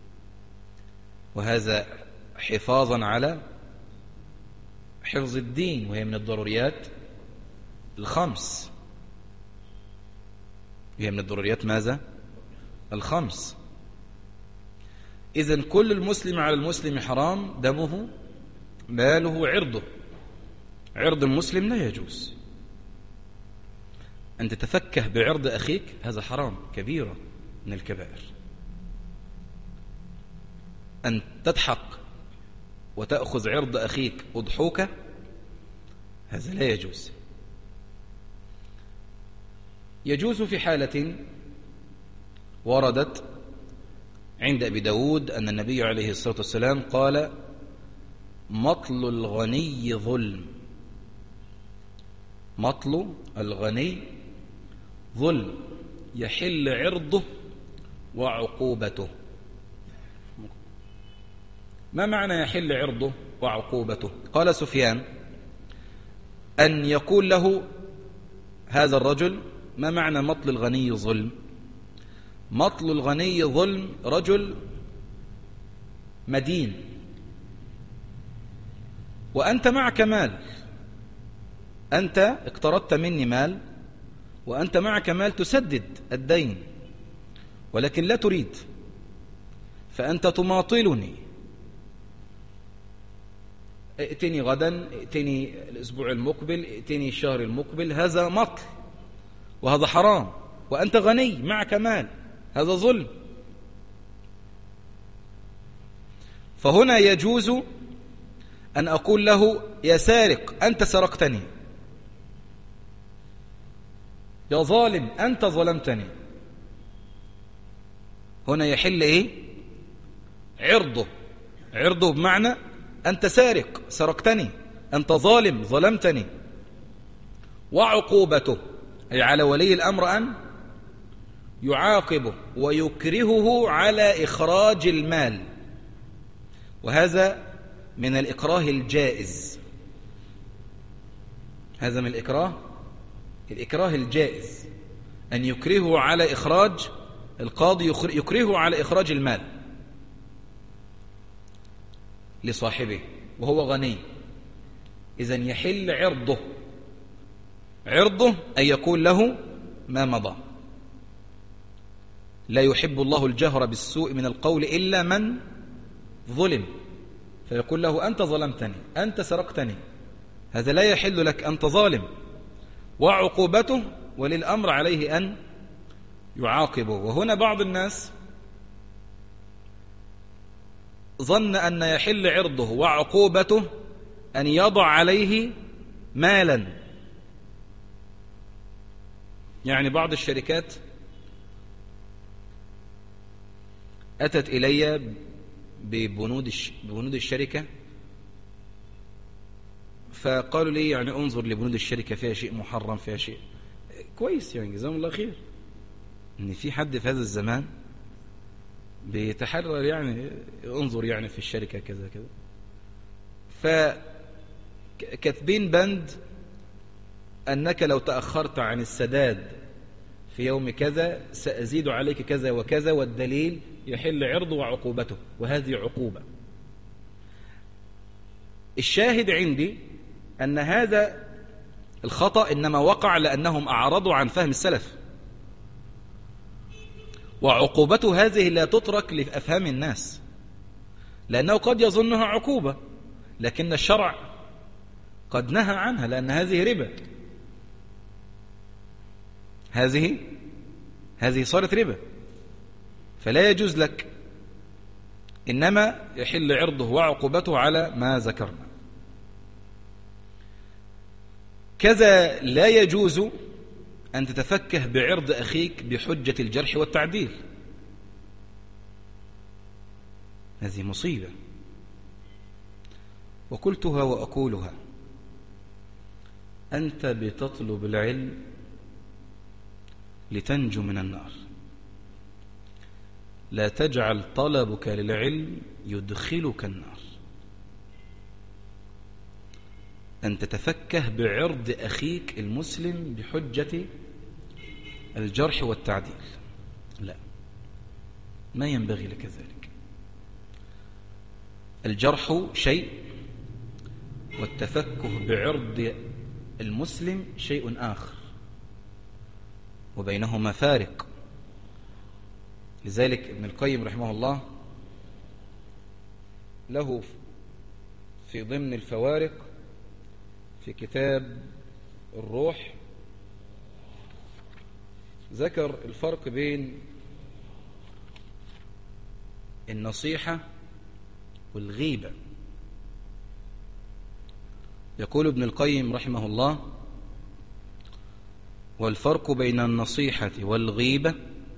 وهذا حفاظا على حفظ الدين، وهي من الضروريات الخمس. هي من الضروريات ماذا؟ الخمس. إذن كل المسلم على المسلم حرام دمه ماله عرضه. عرض المسلم لا يجوز أن تتفكه بعرض أخيك، هذا حرام كبيرة من الكبائر. أن تضحك وتأخذ عرض أخيك أضحوك، هذا لا يجوز. يجوز في حالة وردت عند أبي داود أن النبي عليه الصلاة والسلام قال مطل الغني ظلم. مطل الغني ظلم، يحل عرضه وعقوبته. ما معنى يحل عرضه وعقوبته؟ قال سفيان أن يقول له هذا الرجل ما معنى مطل الغني ظلم؟ مطل الغني ظلم، رجل مدين وأنت معك مال، أنت اقترضت مني مال وأنت معك مال تسدد الدين، ولكن لا تريد، فأنت تماطلني، ائتني غدا، ائتني الأسبوع المقبل، ائتني الشهر المقبل. هذا مطل وهذا حرام، وأنت غني معك مال، هذا ظلم. فهنا يجوز أن أقول له يا سارق أنت سرقتني، يا ظالم أنت ظلمتني. هنا يحل إيه؟ عرضه. عرضه بمعنى أنت سارق سرقتني، أنت ظالم ظلمتني. وعقوبته أي على ولي الأمر أن يعاقبه ويكرهه على إخراج المال، وهذا من الإكراه الجائز. هذا من الإكراه الجائز، أن يكرهه على إخراج، القاضي يكرهه على إخراج المال لصاحبه وهو غني. إذن يحل عرضه. عرضه أن يقول له ما مضى. لا يحب الله الجهر بالسوء من القول إلا من ظلم، فيقول له أنت ظلمتني، أنت سرقتني، هذا لا يحل لك، أنت ظالم. وعقوبته وللأمر عليه أن يعاقبه. وهنا بعض الناس ظن أن يحل عرضه وعقوبته أن يضع عليه مالا. يعني بعض الشركات أتت إلي ببنود الشركة، فقالوا لي يعني انظر لبنود الشركة، فيها شيء محرم، فيها شيء كويس، يعني جزاهم الله خير ان في حد في هذا الزمان بيتحرر، يعني انظر يعني في الشركة كذا كذا. فكاتبين بند أنك لو تأخرت عن السداد في يوم كذا سأزيد عليك كذا وكذا، والدليل يحل عرضه وعقوبته، وهذه عقوبة. الشاهد عندي أن هذا الخطأ إنما وقع لأنهم أعرضوا عن فهم السلف، وعقوبته هذه لا تترك لأفهام الناس، لأنه قد يظنها عقوبة لكن الشرع قد نهى عنها، لأن هذه ربا، هذه صارت ربا، فلا يجوز لك، إنما يحل عرضه وعقوبته على ما ذكرنا. كذا لا يجوز أن تتفكه بعرض أخيك بحجة الجرح والتعديل، هذه مصيبة. وقلتها وأقولها، أنت بتطلب العلم لتنجو من النار، لا تجعل طلبك للعلم يدخلك النار. أن تتفكه بعرض أخيك المسلم بحجة الجرح والتعديل، لا، ما ينبغي لك ذلك. الجرح شيء والتفكه بعرض المسلم شيء آخر، وبينهما فارق. لذلك ابن القيم رحمه الله له في ضمن الفوارق في كتاب الروح ذكر الفرق بين النصيحة والغيبة. يقول ابن القيم رحمه الله: والفرق بين النصيحة والغيبة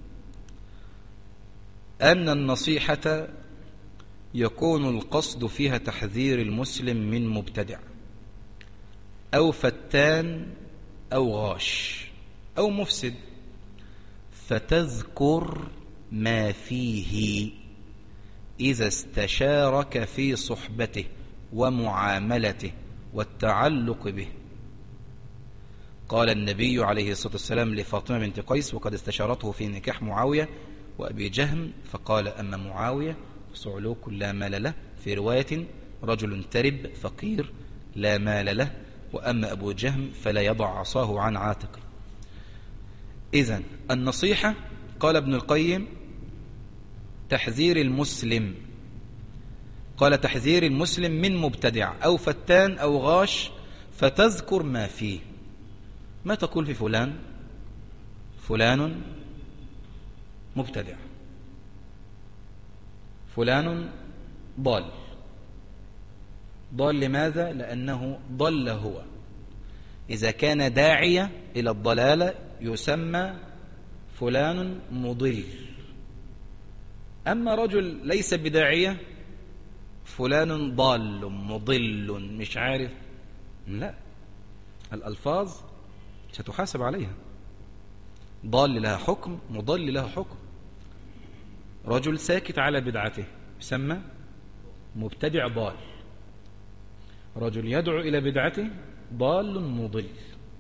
أن النصيحة يكون القصد فيها تحذير المسلم من مبتدع أو فتان أو غاش أو مفسد، فتذكر ما فيه إذا استشارك في صحبته ومعاملته والتعلق به. قال النبي عليه الصلاة والسلام لفاطمة بنت قيس وقد استشارته في نكاح معاوية وأبي جهم، فقال: أما معاوية صعلوك لا مال له، في رواية رجل ترب فقير لا مال له، وأما أبو جهم فلا يضع عصاه عن عاتقه. إذن النصيحة قال ابن القيم تحذير المسلم، قال تحذير المسلم من مبتدع أو فتان أو غاش، فتذكر ما فيه. ما تقول في فلان؟ فلان مبتدع، فلان ضال. ضال لماذا؟ لأنه ضل هو. إذا كان داعية إلى الضلالة يسمى فلان مضل. أما رجل ليس بداعية فلان ضال مضل مش عارف، لا، الألفاظ ستحاسب عليها. ضال لها حكم، مضل لها حكم. رجل ساكت على بدعته يسمى مبتدع ضال، رجل يدعو إلى بدعته ضال مضل.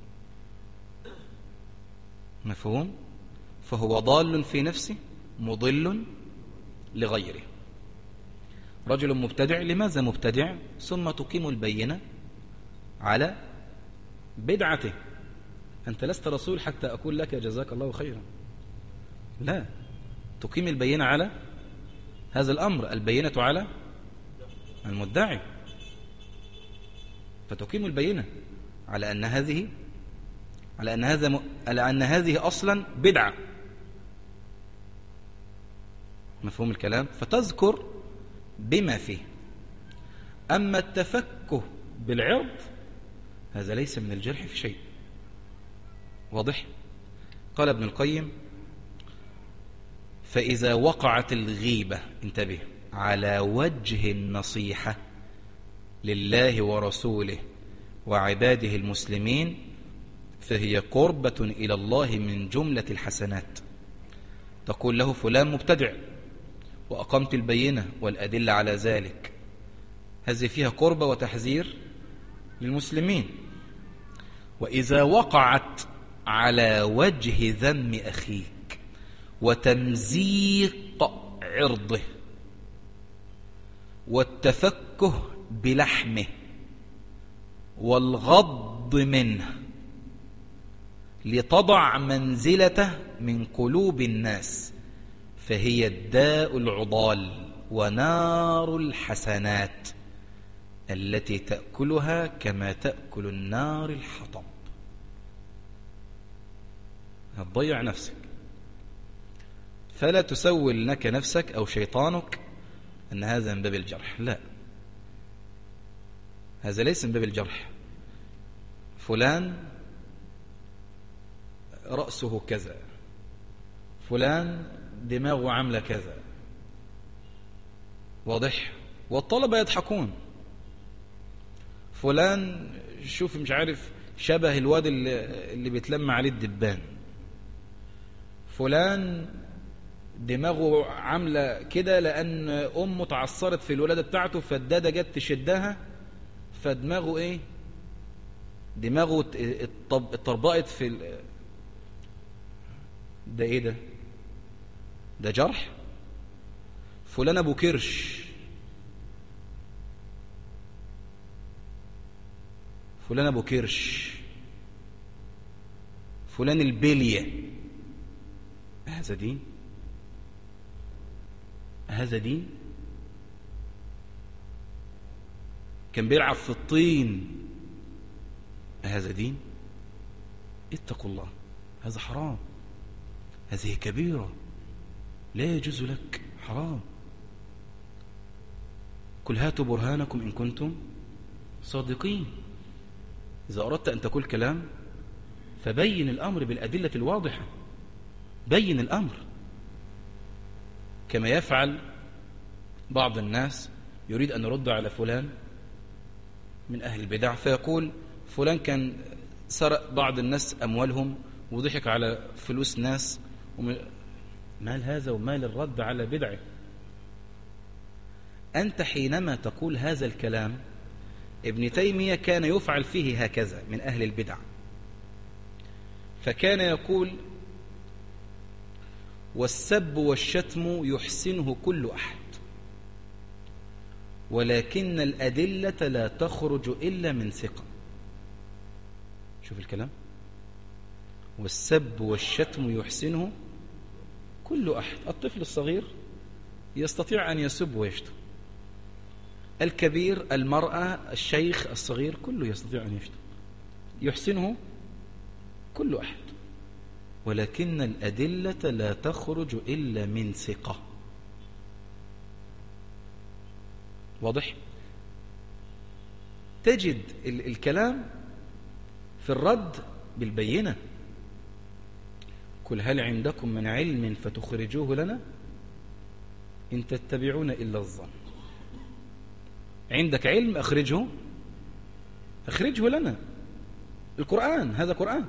مفهوم؟ فهو ضال في نفسه مضل لغيره. رجل مبتدع، لماذا مبتدع؟ ثم تقيم البينة على بدعته. أنت لست رسول حتى أقول لك جزاك الله خيرا، لا، تقيم البينة على هذا الأمر، البينة على المدعي، فتقيم البينة على أن هذه أصلا بدعة. مفهوم الكلام؟ فتذكر بما فيه. أما التفكه بالعرض هذا ليس من الجرح في شيء. واضح؟ قال ابن القيم: فإذا وقعت الغيبة، انتبه، على وجه النصيحة لله ورسوله وعباده المسلمين فهي قربة إلى الله من جملة الحسنات. تقول له فلان مبتدع وأقمت البينة والأدلة على ذلك، هذه فيها قربة وتحذير للمسلمين. وإذا وقعت على وجه ذم أخيك وتمزيق عرضه والتفكه بلحمه والغض منه لتضع منزلته من قلوب الناس، فهي الداء العضال ونار الحسنات التي تأكلها كما تأكل النار الحطب. هتضيع نفسك. فلا تسول لك نفسك أو شيطانك أن هذا من باب الجرح. لا، هذا ليس من باب الجرح. فلان رأسه كذا، فلان دماغه عاملة كذا، واضح؟ والطلبة يضحكون. فلان شوف مش عارف شبه الواد اللي بيتلم عليه الدبان، فلان دماغه عاملة كده لأن أمه تعثرت في الولادة بتاعته فالدادة جت تشدها فدماغه إيه؟ دماغه اتطربقت في ده إيه ده؟ ده جرح؟ فلان أبو كرش، فلان أبو كرش، فلان البلية. هذا دين؟ هذا دين؟ كان بيلعب في الطين، هذا دين؟ اتقوا الله، هذا حرام، هذه كبيرة لا يجوز لك، حرام. قل هاتوا برهانكم إن كنتم صادقين. إذا أردت أن تقول كلام فبين الأمر بالأدلة الواضحة، بين الأمر. كما يفعل بعض الناس يريد أن يرد على فلان من أهل البدع فيقول فلان كان سرق بعض الناس أموالهم وضحك على فلوس ناس، مال هذا ومال الرد على بدعه. أنت حينما تقول هذا الكلام، ابن تيمية كان يفعل فيه هكذا من أهل البدع، فكان يقول والسب والشتم يحسنه كل أحد ولكن الأدلة لا تخرج إلا من ثقة. شوف الكلام، والسب والشتم يحسنه كل أحد. الطفل الصغير يستطيع أن يسب ويشتم، الكبير، المرأة، الشيخ، الصغير، كله يستطيع أن يشتم، يحسنه كل أحد، ولكن الأدلة لا تخرج إلا من ثقة. واضح؟ تجد الكلام في الرد بالبينة. قل هل عندكم من علم فتخرجوه لنا إن تتبعون إلا الظن. عندك علم أخرجه لنا. القرآن هذا قرآن،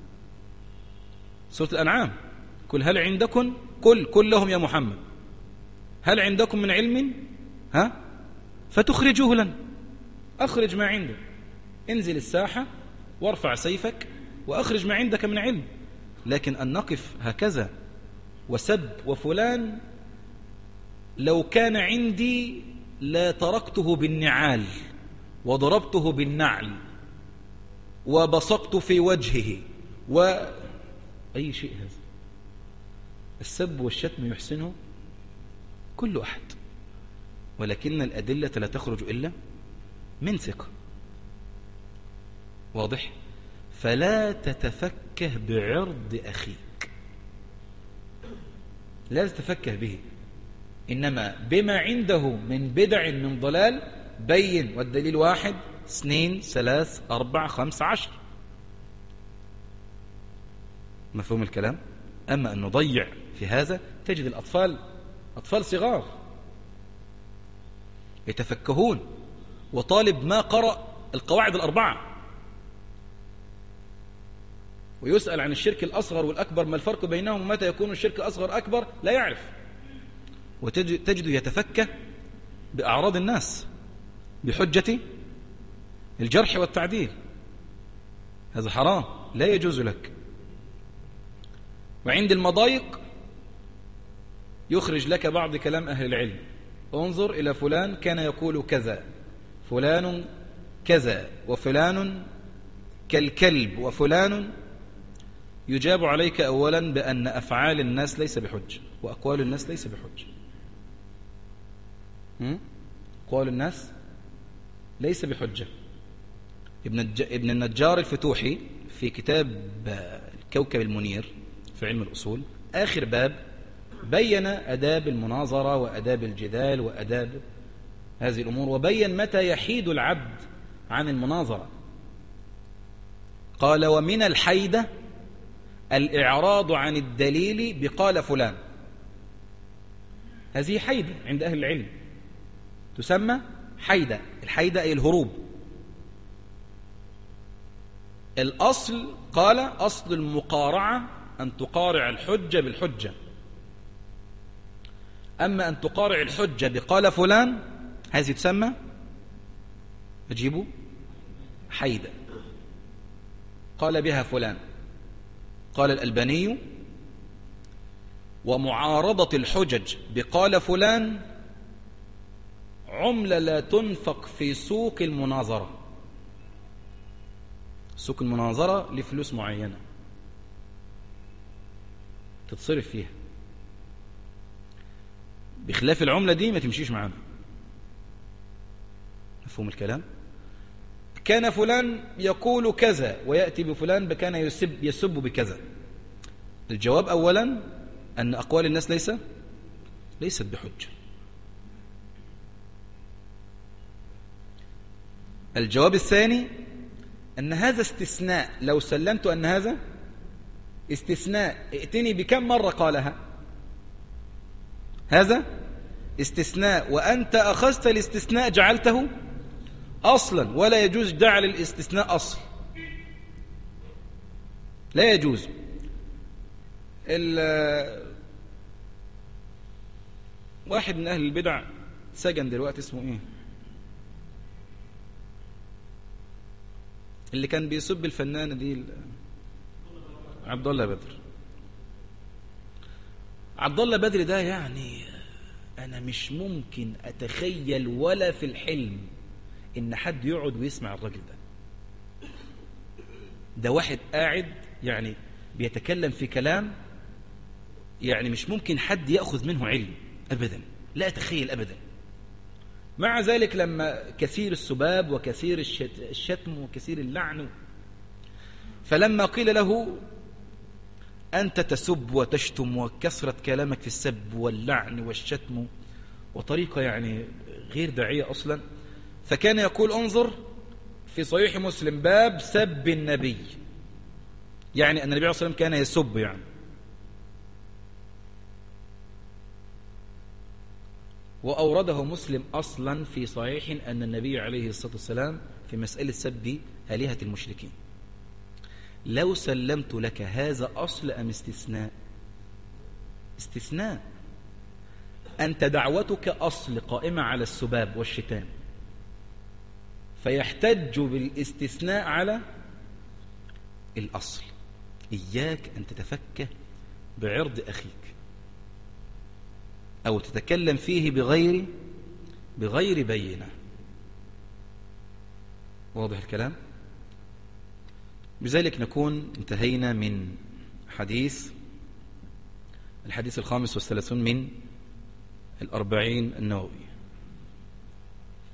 سورة الأنعام، قل هل عندكم، قل لهم يا محمد هل عندكم من علم فتخرجوه لنا. أخرج ما عندك، انزل الساحة وارفع سيفك وأخرج ما عندك من علم. لكن أن نقف هكذا وسب وفلان لو كان عندي لا تركته بالنعال وضربته بالنعل وبصقت في وجهه أي شيء. هذا السب والشتم يحسنه كل أحد، ولكن الأدلة لا تخرج إلا من ثقة. واضح؟ فلا تتفكه بعرض أخيك، لا تتفكه به، إنما بما عنده من بدع من ضلال بين، والدليل 1 2 3 4 5 10. مفهوم الكلام؟ أما أن نضيع في هذا تجد الأطفال أطفال صغار يتفكهون، وطالب ما قرأ القواعد الأربعة ويسأل عن الشرك الأصغر والأكبر ما الفرق بينهم ومتى يكون الشرك أصغر أكبر لا يعرف، وتجد يتفكه بأعراض الناس بحجة الجرح والتعديل. هذا حرام لا يجوز لك. وعند المضايق يخرج لك بعض كلام أهل العلم، انظر إلى فلان كان يقول كذا، فلان كذا، وفلان كالكلب، وفلان يجاب عليك أولا بأن أفعال الناس ليس بحجة، وأقوال الناس ليس بحجة. أقوال الناس ليس بحجة. ابن النجار الفتوحي في كتاب الكوكب المنير في علم الأصول آخر باب بين أداب المناظرة وأداب الجدال وأداب هذه الأمور، وبين متى يحيد العبد عن المناظرة. قال: ومن الحيدة الإعراض عن الدليل بقال فلان. هذه حيدة عند أهل العلم، تسمى حيدة. الحيدة أي الهروب. الأصل قال أصل المقارعة أن تقارع الحجة بالحجة. أما أن تقارع الحجة بقال فلان هذه تسمى أجيبوا حيدة. قال بها فلان. قال الألباني: ومعارضة الحجج بقال فلان عملة لا تنفق في سوق المناظرة. سوق المناظرة لفلوس معينة تتصرف فيها، بخلاف العملة دي ما تمشيش معانا. مفهوم الكلام؟ كان فلان يقول كذا ويأتي بفلان كان يسب بكذا. الجواب أولا أن أقوال الناس ليست بحجة. الجواب الثاني أن هذا استثناء. لو سلمت أن هذا استثناء، ائتني بكم مرة قالها. هذا استثناء، وأنت أخذت الاستثناء جعلته أصلا، ولا يجوز جعل الاستثناء أصل، لا يجوز. واحد من أهل البدع سجن دلوقتي، اسمه إيه؟ اللي كان بيسب الفنانة دي، عبد الله بدر. عبد الله بدر ده يعني أنا مش ممكن أتخيل ولا في الحلم إن حد يقعد ويسمع الراجل ده. ده واحد قاعد يعني بيتكلم في كلام يعني مش ممكن حد يأخذ منه علم أبدا، لا أتخيل أبدا. مع ذلك لما كثير السباب وكثير الشتم وكثير اللعن، فلما قيل له أنت تسب وتشتم وكثرة كلامك في السب واللعن والشتم وطريقة يعني غير داعية أصلا، فكان يقول انظر في صحيح مسلم باب سب النبي، يعني أن النبي عليه الصلاة والسلام كان يسب يعني. وأورده مسلم أصلا في صحيح أن النبي عليه الصلاة والسلام في مسألة سب آلهة المشركين. لو سلمت لك هذا أصل أم استثناء؟ استثناء. أنت دعوتك أصل قائمة على السباب والشتام، فيحتج بالاستثناء على الأصل. إياك أن تتفكه بعرض أخيك أو تتكلم فيه بغير بينة. واضح الكلام؟ بذلك نكون انتهينا من الحديث 35 من 40 النووي.